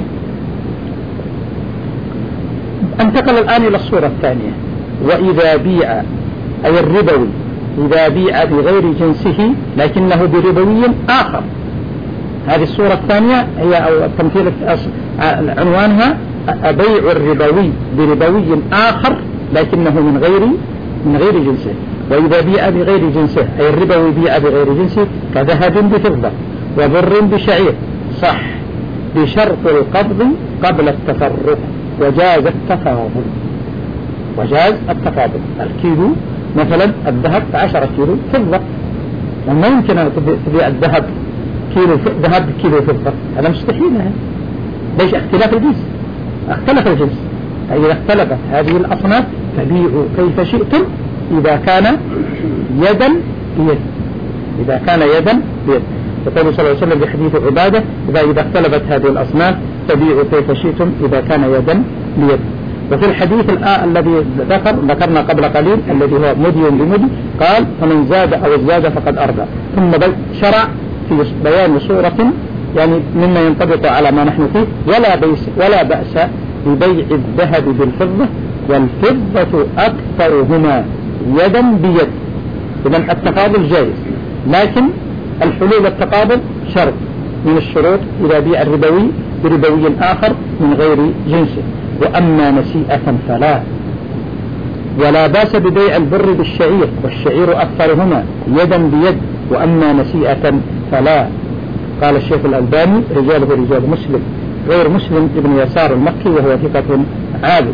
[SPEAKER 1] انتقل الآن إلى الصورة الثانية. وإذا بيع أي الربوي إذا بيع بغير جنسه لكنه بربوي آخر. هذه الصورة الثانية هي أو التمثيل عنوانها بيع الربوي بربوي آخر لكنه من غير من غير جنسه. وإذا بيع بغير جنسه أي الربوي بيع بغير جنسه كذهب بفضة وبر بشعير صح بشرط القبض قبل التفرق وجاز التفاضل. وجاز التفاضل. الكيلو مثلا الذهب عشرة كيلو فضة، وما يمكن أن تبيع الذهب كيلو ذهب كيلو فضة، هذا مستحيل. ليش؟ اختلاف الجنس. اختلف الجنس. فإذا اختلفت هذه الأصناف فبيعوا كيف شئتم إذا كان يدا بيد. إذا كان يدا بيد. يقول صلى الله عليه وسلم بحديث عبادة إذا اختلفت هذه الأصناف فبيعوا كيف شئتم إذا كان يدا بيد. وفي الحديث الآن الذي ذكر ذكرنا قبل قليل الذي هو مدي بمدي قال فمن زاد أو ازداد فقد أربى. ثم شرع في بيان صورة يعني مما ينطبق على ما نحن فيه ولا, بيس ولا بأس ببيع الذهب بالفضة والفضة أكثرهما يدا بيد. إذن التقابل جائز، لكن الحلول التقابل شرط من الشروط إذا بيع الربوي بربوي آخر من غير جنسه. وأما نسيئة فلا. ولا باس ببيع البر بالشعير والشعير أكثرهما يدا بيد. وأما نسيئة فلا. قال الشيخ الألباني رجاله رجال مسلم غير مسلم ابن يسار المكي وهو ثقة عابد.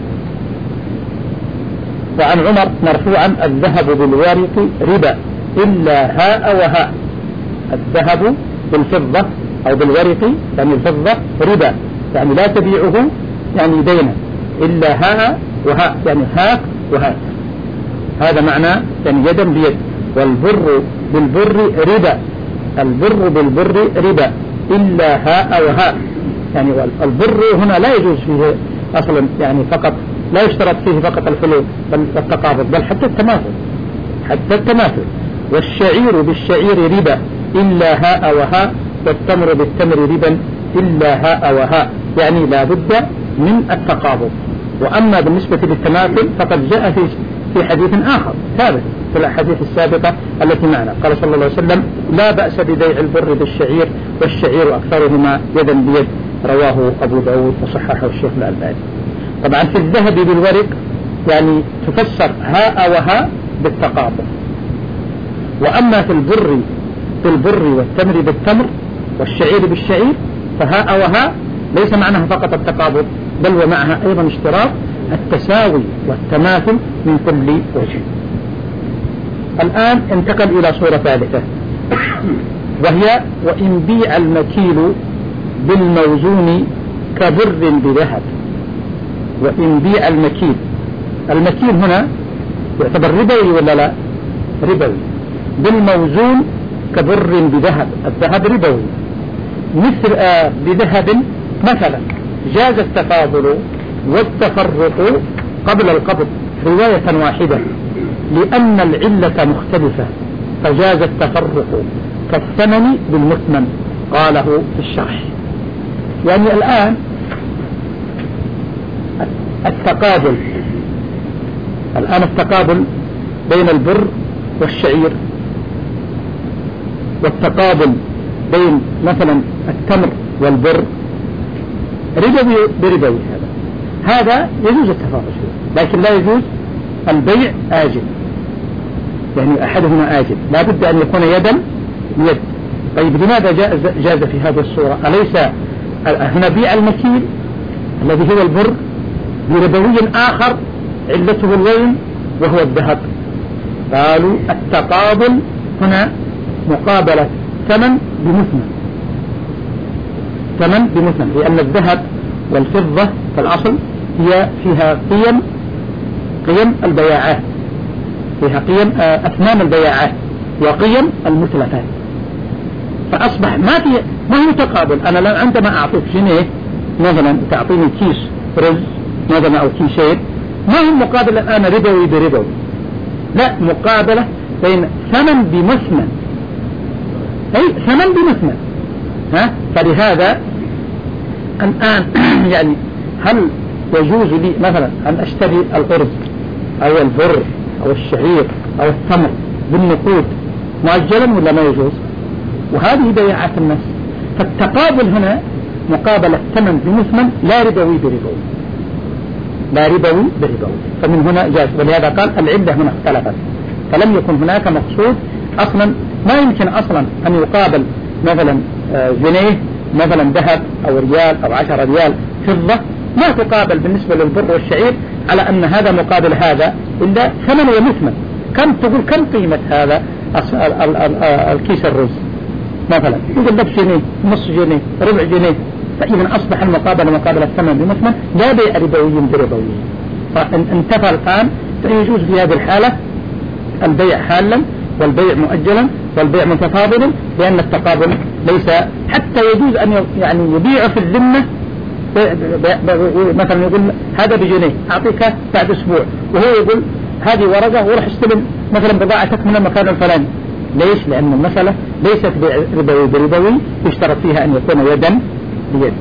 [SPEAKER 1] وعن عمر مرفوعا الذهب بالورق ربا إلا هاء وهاء. الذهب بالفضة أو بالورق يعني الفضة ربا يعني لا تبيعه يعني دينا إلا هاء وهاء يعني هاك وهاك. هذا معنى يعني يدا بيد. والبر بالبر ربا البر بالبر ربا إلا هاء وهاء يعني البر هنا لا يجوز فيه أصلا يعني فقط لا يشترط فيه فقط الحلول بل التقابض بل حتى التماثل حتى التماثل. والشعير بالشعير ربا إلا هاء وهاء. والتمر بالتمر ربا إلا هاء وهاء يعني لا بد من التقابض. وأما بالنسبة للتماثل فقد جاء في في حديث آخر ثابت في الأحاديث السابقة التي معنا. قال صلى الله عليه وسلم لا بأس ببيع البر بالشعير والشعير أكثرهما يدا بيد. رواه أبو داود وصححه الشيخ الألباني. طبعا في الذهب بالورق يعني تفسر هاء وهاء بالتقابض. وأما في البر بالبر والتمر بالتمر والشعير بالشعير فهاء وهاء ليس معناها فقط التقابض بل ومعها أيضا اشتراط التساوي والتماثل من كل وجه. الآن انتقل إلى صورة ثالثة وهي وإن بيع المكيل بالموزون كبر بذهب. وإن بيع المكيل المكيل هنا يعتبر ربوي ولا لا؟ ربوي. بالموزون كبر بذهب الذهب ربوي مثل آه بذهب مثلا جاز التفاضل والتفرق قبل القبض رواية واحدة لأن العلة مختلفة فجاز التفرق كالثمن بالمثمن قاله في الشرح. يعني الآن التقابل الآن التقابل بين البر والشعير والتقابل بين مثلا التمر والبر ربوي بربوي. هذا هذا يجوز التفاضل لكن لا يجوز البيع آجل يعني أحدهما آجل لا بد أن يكون يدا يد. طيب لماذا جاز, جاز في هذه الصورة؟ أليس هنا بيع المكيل الذي هو البر بربوي آخر علته الوزن وهو الذهب؟ قالوا التقابل هنا مقابلة ثمن بمثمن ثمن بمثمن لأن الذهب والفضة في الأصل هي فيها قيم قيم البياعات فيها قيم أثمان البياعات وقيم المتلفات. فأصبح ما في ما هو تقابل. أنا الآن عندما أعطيك جنيه مثلا تعطيني كيس رز مثلا أو كيسين ما هو مقابل الآن ربوي بربوي لا مقابلة بين ثمن بمثمن أي ثمن بمثمن. ها فلهذا الآن يعني هل يجوز لي مثلا أن أشتري الأرز أو البر أو الشعير أو التمر بالنقود مؤجلا ولا ما يجوز؟ وهذه بيعات الناس. فالتقابل هنا مقابل الثمن بمثمن لا ربوي بربوي، لا ربوي بربوي، فمن هنا جاز. ولهذا قال العلة هنا اختلفت، فلم يكن هناك مقصود أصلا. ما يمكن أصلا أن يقابل مثلا جنيه مثلا ذهب أو ريال أو عشرة ريال فضة، ما تقابل بالنسبة للبر والشعير على أن هذا مقابل هذا إلا ثمن ومثمن. كم تقول كم قيمة هذا الكيس الرز مثلا؟ يقول لك جنيه، نص جنيه، ربع جنيه. فإذا أصبح المقابل مقابل الثمن بمثمن لا بيع ربوي بربوي. فانتفى الآن فيجوز في هذه الحالة البيع حالا والبيع مؤجلا والبيع متفاضلا، لأن التقابل ليس حتى يجوز أن يعني يبيع في الذمة. مثلا يقول هذا بجنيه أعطيك بعد أسبوع، وهو يقول هذه ورقة وروح استلم مثلا بضاعتك من المكان الفلاني. ليش؟ لأن المسألة ليست ربوي بربوي، يشترط فيها أن يكون يدا بيد.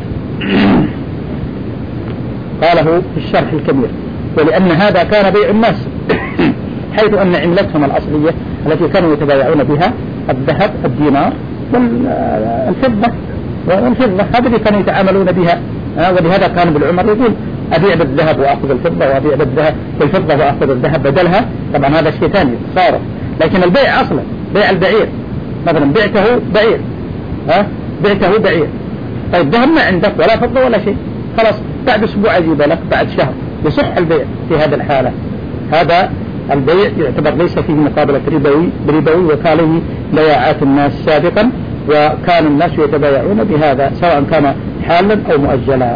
[SPEAKER 1] قاله في الشرح الكبير: ولأن هذا كان بيع الناس حيث أن عملتهم الأصلية التي كانوا يتبايعون بها الذهب الدينار والفضة والفضة، هذا اللي كانوا يتعاملون بها. ولهذا كان بالعمر يقول أبيع بالذهب وأخذ الفضة، وأبيع بالذهب بالفضة وأخذ الذهب بدلها. طبعا هذا شيء ثاني صار، لكن البيع أصلا بيع البعير مثلا، بعته بعير، ها بعته بعير. طيب ذهب ما عندك ولا فضة ولا شيء، خلاص بعد أسبوع أجيب لك، بعد شهر، يصح البيع في هذه الحالة. هذا البيع يعتبر ليس فيه مقابلة ربوي بربوي، وكاله بيعات الناس سابقا، وكان الناس يتبايعون بهذا سواء كان حالا أو مؤجلا.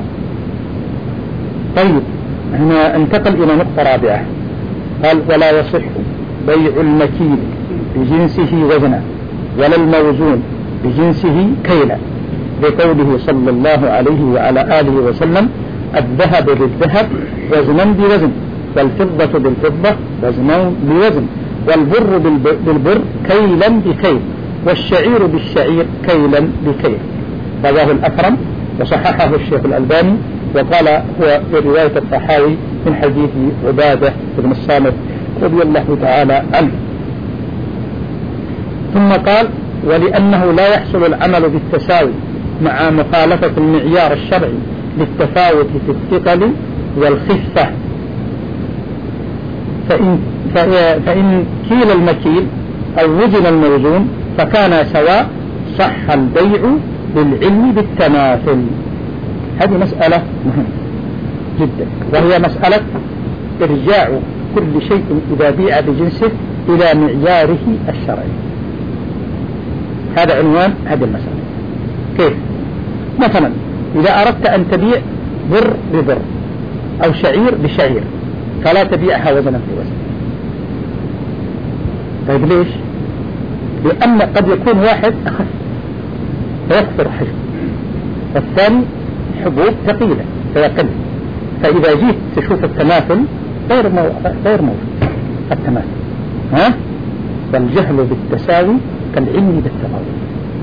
[SPEAKER 1] طيب هنا انتقل إلى نقطة رابعة، قال: ولا يصح بيع المكيل بجنسه وزنا ولا الموزون بجنسه كيلا، بقوله صلى الله عليه وعلى آله وسلم: الذهب بالذهب وزنا بوزن، والفضة بالفضة وزنا بوزن، والبر بالبر كيلا بكيل، والشعير بالشعير كيلا بكيل. رواه الأكرم وصححه الشيخ الألباني، وقال هو في رواية الطحاوي من حديث عبادة بن الصامت رضي الله تعالى عنه. ثم قال: ولأنه لا يحصل العمل بالتساوي مع مخالفة المعيار الشرعي للتفاوت في الثقل والخفة، فإن, فإن كيل المكيل أو وزن الموزون فكان سواء، صح البيع بالعلم بالتماثل. هذه مسألة مهمة جدا، وهي مسألة إرجاع كل شيء إذا بيع بجنسه إلى معياره الشرعي. هذا عنوان هذه المسألة. كيف؟ مثلا إذا أردت أن تبيع بر ببر أو شعير بشعير، فلا تبيعها وزنا في وزن. طيب ليش؟ لأن قد يكون واحد أخف فيكثر حجم، والثاني حبوب ثقيلة فيقل. فإذا جيت تشوف التماثل غير مو... غير موجود التماثل. ها؟ فالجهل بالتساوي كالعلم بالتفاوت.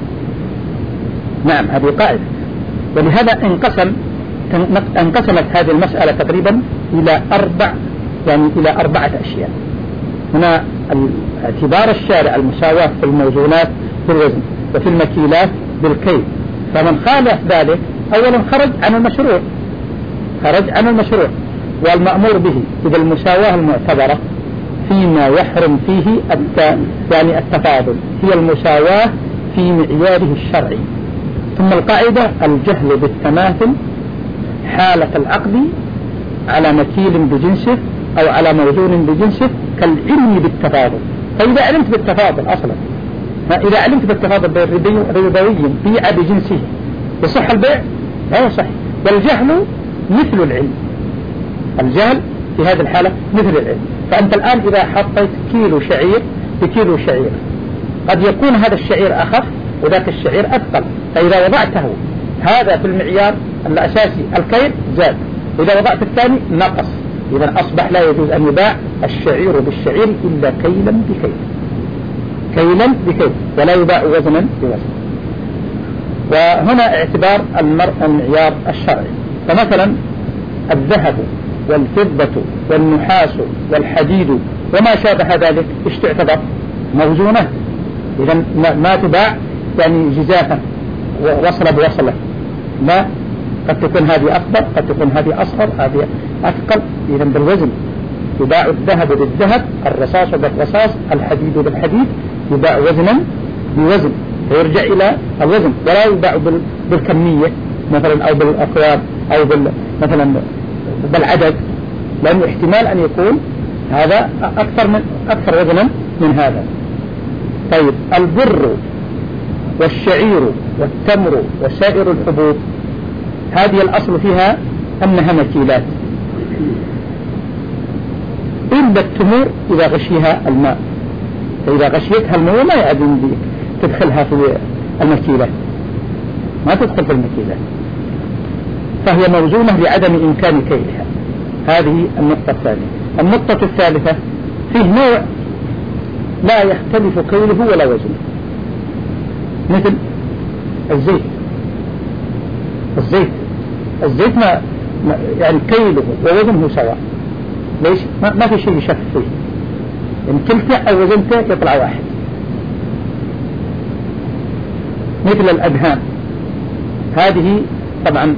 [SPEAKER 1] نعم هذه قاعدة. ولهذا انقسم انقسمت هذه المسألة تقريبا إلى أربع يعني إلى أربعة أشياء. هنا اعتبار الشارع المساواة في الموزونات في الوزن وفي المكيلات بالكيل، فمن خالف ذلك أولا خرج عن المشروع خرج عن المشروع والمأمور به. إذا المساواة المعتبرة فيما يحرم فيه الت... يعني التفاضل هي المساواة في معياره الشرعي. ثم القاعدة: الجهل بالتماثل حالة العقد على مكيل بجنسه أو على موزون بجنسه كالعلم بالتفاضل. فإذا علمت بالتفاضل أصلا، إذا علمت بالتفاضل بالربوي بيع بجنسه يصح البيع؟ لا يصح. والجهل مثل العلم، الجهل في هذه الحالة مثل العلم. فأنت الآن إذا حطيت كيلو شعير بكيلو شعير، قد يكون هذا الشعير أخف وذاك الشعير أثقل، فإذا وضعته هذا في المعيار الأساسي الكيل زاد، إذا وضعت الثاني نقص. إذا أصبح لا يجوز أن يباع الشعير بالشعير إلا كيلا بكيل كيلا بكيل ولا يباع وزنا بوزن. وهنا اعتبار المعيار الشرعي. فمثلا الذهب والفضة والنحاس والحديد وما شابه ذلك ايش تعتبر؟ موزونة. إذا ما تباع يعني جزافا وصل بوصله، لا، قد تكون هذه أكبر، قد تكون هذه أصغر، هذه أثقل. إذا بالوزن يباع الذهب بالذهب، الرصاص بالرصاص، الحديد بالحديد، يباع وزنا بوزن، فيرجع إلى الوزن، ولا يباع بالكمية مثلا أو بالأكواب أو بال مثلا بالعدد، لأنه احتمال أن يكون هذا أكثر من أكثر وزنا من هذا. طيب البر والشعير والتمر وسائر الحبوب هذه الأصل فيها أنها مكيلات، إلا التمور إذا غشيها الماء، فإذا غشيتها الماء ما يأذن بك تدخلها في المكيلات، ما تدخل في المكيلات، فهي موزونة لعدم إمكان كيلها. هذه النقطة الثانية. النقطة الثالثة فيه نوع لا يختلف كيله ولا وزنه، مثل الزيت. الزيت الزيت ما يعني كيله ووزنه سواء، ليش؟ ما, ما في شيء يشف فيه، إن كلته أو وزنته يطلع واحد. مثل الأدهان، هذه طبعا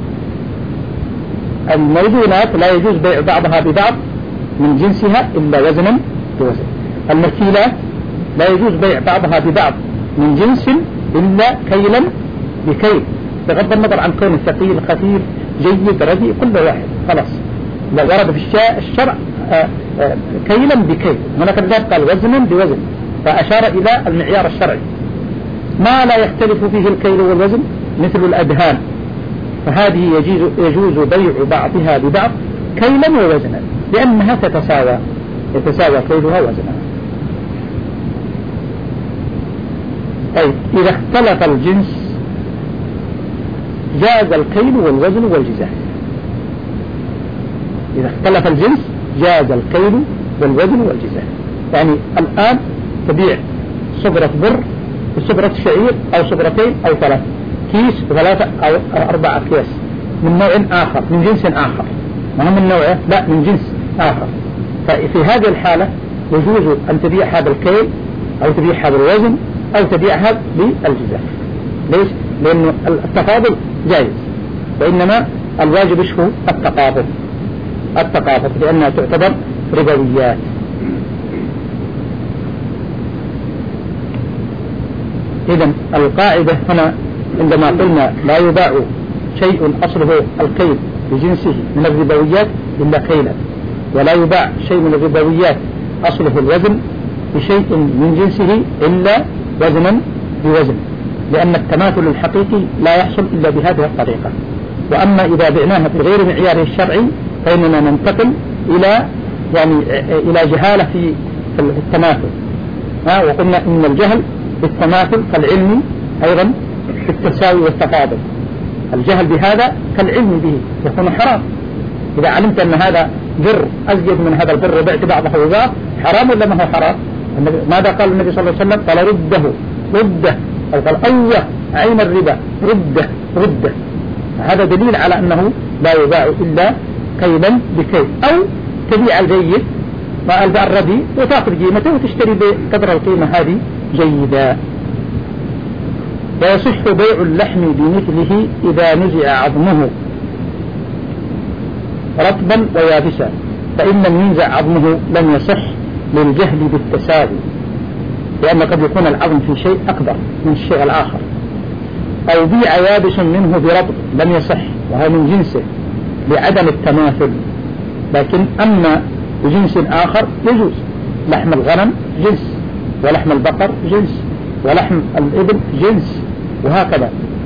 [SPEAKER 1] الموزونات لا يجوز بيع بعضها ببعض من جنسها إلا وزنا بوزن. المكيلات لا يجوز بيع بعضها ببعض من جنس إلا كيلا بكيل، بغض النظر عن كون ثقيل خفيف جيد رديء كل واحد خلاص. لا ورد في الشرع آآ آآ كيلا بكيل، هنا كذلك قال وزنا بوزن، فأشار إلى المعيار الشرعي. ما لا يختلف فيه الكيل والوزن مثل الأدهان، فهذه يجوز, يجوز بيع بعضها ببعض كيلا ووزنا لأنها تتساوى، يتساوى كيلها وزنها. طيب إذا اختلف الجنس جاز الكيل والوزن والجزاء. إذا اختلف الجنس جاز الكيل والوزن والجزاء. يعني الآن تبيع صبرة بر بصبرة شعير أو صبرتين أو ثلاث كيس ثلاثة أو أربع أكياس من نوع آخر من جنس آخر، ما هم من نوعه، لا من جنس آخر. ففي هذه الحالة يجوز أن تبيع هذا الكيل أو تبيع هذا الوزن أو تبيعها بالجزاء. ليش؟ لأنه التفاضل جائز، وإنما الواجب هو التقابض التقابض لأنها تعتبر ربويات. إذن القاعدة هنا عندما قلنا لا يباع شيء أصله الكيل بجنسه من الربويات إلا كيلا، ولا يباع شيء من الربويات أصله الوزن بشيء من جنسه إلا وزنا بوزن، لأن التماثل الحقيقي لا يحصل إلا بهذه الطريقة. وأما إذا بعناها بغير معياره الشرعي فإننا ننتقل إلى يعني إلى جهالة في التماثل. ها وقلنا إن الجهل بالتماثل كالعلم أيضا بالتساوي والتفاضل. الجهل بهذا كالعلم به يكون حرام. إذا علمت أن هذا بر أزيد من هذا البر وبعت بعضه وبعض حرام ولا ما هو حرام؟ ماذا قال النبي صلى الله عليه وسلم؟ قال رده رده، أو قال أوه عين الربا رده رده. هذا دليل على أنه لا يباع إلا كيلا بكيل، أو تبيع الجيد والباع الرديء وتأخذ قيمته وتشتري بقدر القيمة هذه جيدا. ويصح بيع اللحم بمثله إذا نزع عظمه رطبا ويابسا، فإن لم ينزع عظمه لم يصح للجهل بالتساوي، لأن قد يكون العظم في شيء أكبر من الشيء الآخر. أو بيع يابس منه برطب لم يصح، وهو من جنسه لعدم التماثل. لكن أما بجنس آخر يجوز، لحم الغنم جنس، ولحم البقر جنس، ولحم الإبل جنس، وهكذا.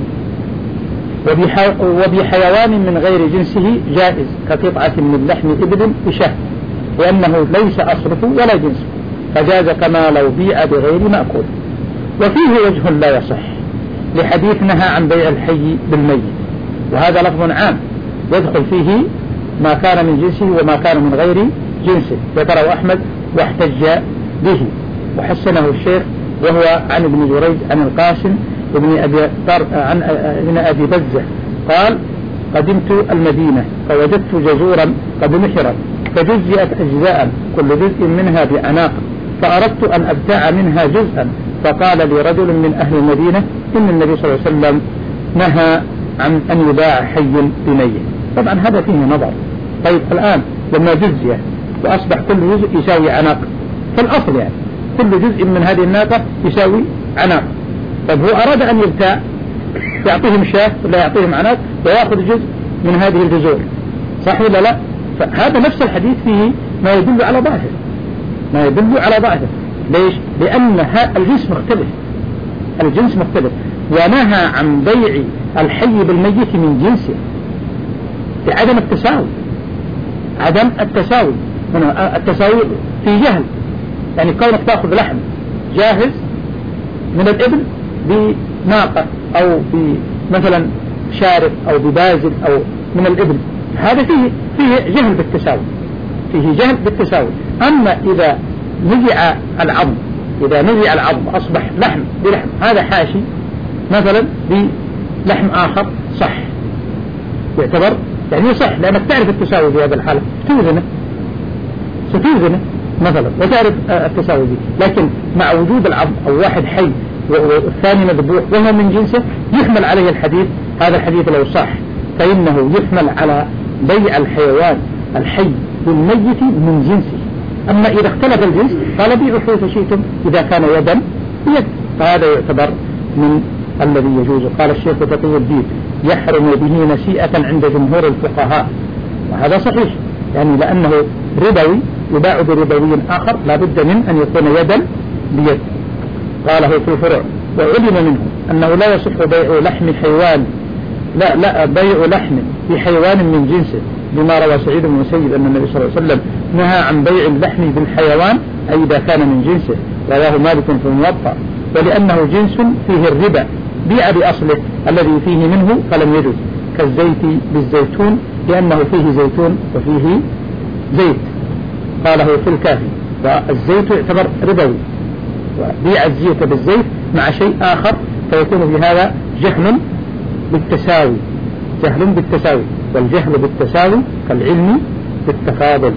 [SPEAKER 1] وبحيوان من غير جنسه جائز كقطعة من لحم إبل بشهر، لأنه ليس أصله ولا جنسه، فجاز كما لو بيع بغير مأكول. وفيه وجه لا يصح لحديث نهى عن بيع الحي بالميت، وهذا لفظ عام يدخل فيه ما كان من جنسه وما كان من غير جنسه، ذكره أحمد واحتج به وحسنه الشيخ وهو عن ابن جريج عن القاسم ابن أبي عن ابن أبي بزة قال قدمت المدينة فوجدت جزورا قد نحرت فجزئت أجزاء كل جزء منها بعناق فأردت أن أبتاع منها جزءا فقال لي رجل من أهل المدينة إن النبي صلى الله عليه وسلم نهى عن أن يباع حي بميت. طبعا هذا فيه نظر. طيب الآن لما جزئ وأصبح كل جزء يساوي عناق فالأصل يعني كل جزء من هذه الناقة يساوي عناق. طيب هو أراد أن يبتاع يعطيهم شاة ولا يعطيهم عناق ويأخذ جزء من هذه الجزور صح ولا لا؟ فهذا نفس الحديث فيه ما يدل على ضعفه ما يدل على ضعفه. ليش؟ لأن الجنس مختلف الجنس مختلف ونهى عن بيع الحي بالميت من جنسه بعدم التساوي عدم التساوي التساوي في جهل يعني كونك تأخذ لحم جاهز من الإبل بناقة أو بمثلا شارب أو ببازل أو من الإبل هذا فيه فيه جهل بالتساوي فيه جهل بالتساوي. أما إذا نزع العظم إذا نزع العظم أصبح لحم بلحم هذا حاشي مثلا بلحم آخر صح يعتبر يعني صح لأنك تعرف التساوي في هذا الحالة توزنه ستوزنه مثلا وتعرف التساوي به. لكن مع وجود العظم أو واحد حي والثاني مذبوح وهو من جنسه يحمل عليه الحديث. هذا الحديث لو صح فإنه يحمل على بيع الحيوان الحي بالميت من جنسه. أما إذا اختلف الجنس قال بيعوا حيث شئتم إذا كان يدا بيد فهذا يعتبر من الذي يجوز. قال الشيخ تقي الدين يحرم به نسيئة عند جمهور الفقهاء وهذا صحيح يعني لأنه ربوي يباع بربوي آخر لا بد من أن يكون يدا بيد. قاله في الفروع وعلم منه أنه لا يصح بيع لحم حيوان لا لا بيع لحم بحيوان من جنسه بما روى سعيد بن المسيب أن النبي صلى الله عليه وسلم نهى عن بيع اللحم بالحيوان أي إذا كان من جنسه رواه مالك في الموطأ ولأنه جنس فيه الربا بيع بأصله الذي فيه منه فلم يجوز كالزيت بالزيتون لأنه فيه زيتون وفيه زيت قاله في الكافي. والزيت يعتبر ربوي وبيع الزيت بالزيت مع شيء آخر فيكون في هذا جهل بالتساوي جهل بالتساوي والجهل بالتساوي كالعلم بالتفاضل.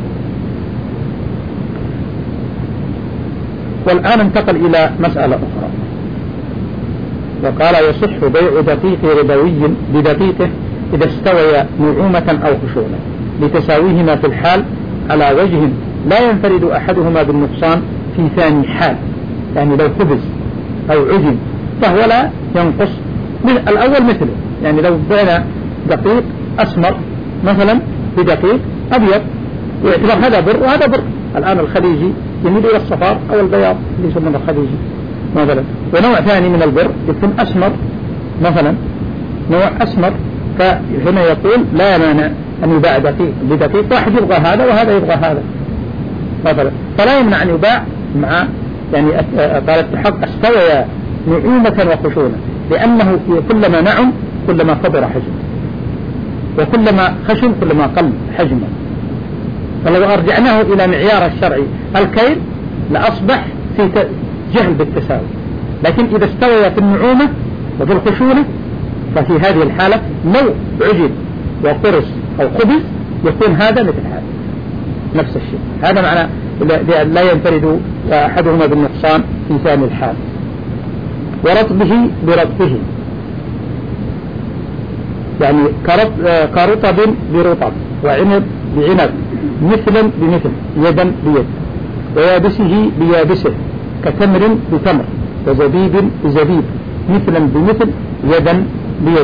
[SPEAKER 1] والآن انتقل إلى مسألة أخرى وقال يصح بيع دقيق ربوي بدقيقه إذا استوي نعومة أو خشونة لتساويهما في الحال على وجه لا ينفرد أحدهما بالنقصان في ثاني حال. يعني لو خبز أو عجن فهو لا ينقص الأول مثله يعني لو بين دقيق أسمر مثلا بدقيق أبيض ويعتبر هذا بر وهذا بر. الآن الخليجي يميل إلى الصفار أو البياض اللي يسمونه الخليجي مثلا ونوع ثاني من البر يكون أسمر مثلا نوع أسمر فهنا يقول لا مانع أن يباع دقيق بدقيق واحد يبغى هذا وهذا يبغى هذا مثلا فلا يمنع أن يباع مع يعني قال التحق استوى نعومة وخشونة لأنه كلما نعم كلما كبر حجمه وكلما خشن كلما قل حجمه. فلو أرجعناه إلى معيار الشرعي الكيل لأصبح في جهل بالتساوي. لكن إذا استوى في النعومة وفي الخشونة ففي هذه الحالة لو عجل وقرص أو خبز يكون هذا مثل هذا نفس الشيء. هذا معنى لا ينفرد أحدهما بالنقصان في ثاني الحال. ورطبه برطبه يعني كرطب برطب وعنب بعنب مثلا بمثل يدا بيد ويابسه بيابسه كتمر بتمر وزبيب بزبيب مثلا بمثل يدا بيد.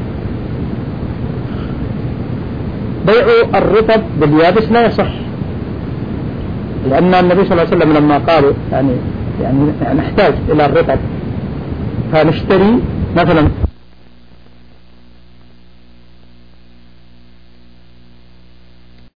[SPEAKER 1] بيع الرطب باليابس لا يصح لأن النبي صلى الله عليه وسلم لما قالوا يعني يعني نحتاج إلى الرطب فنشتري مثلا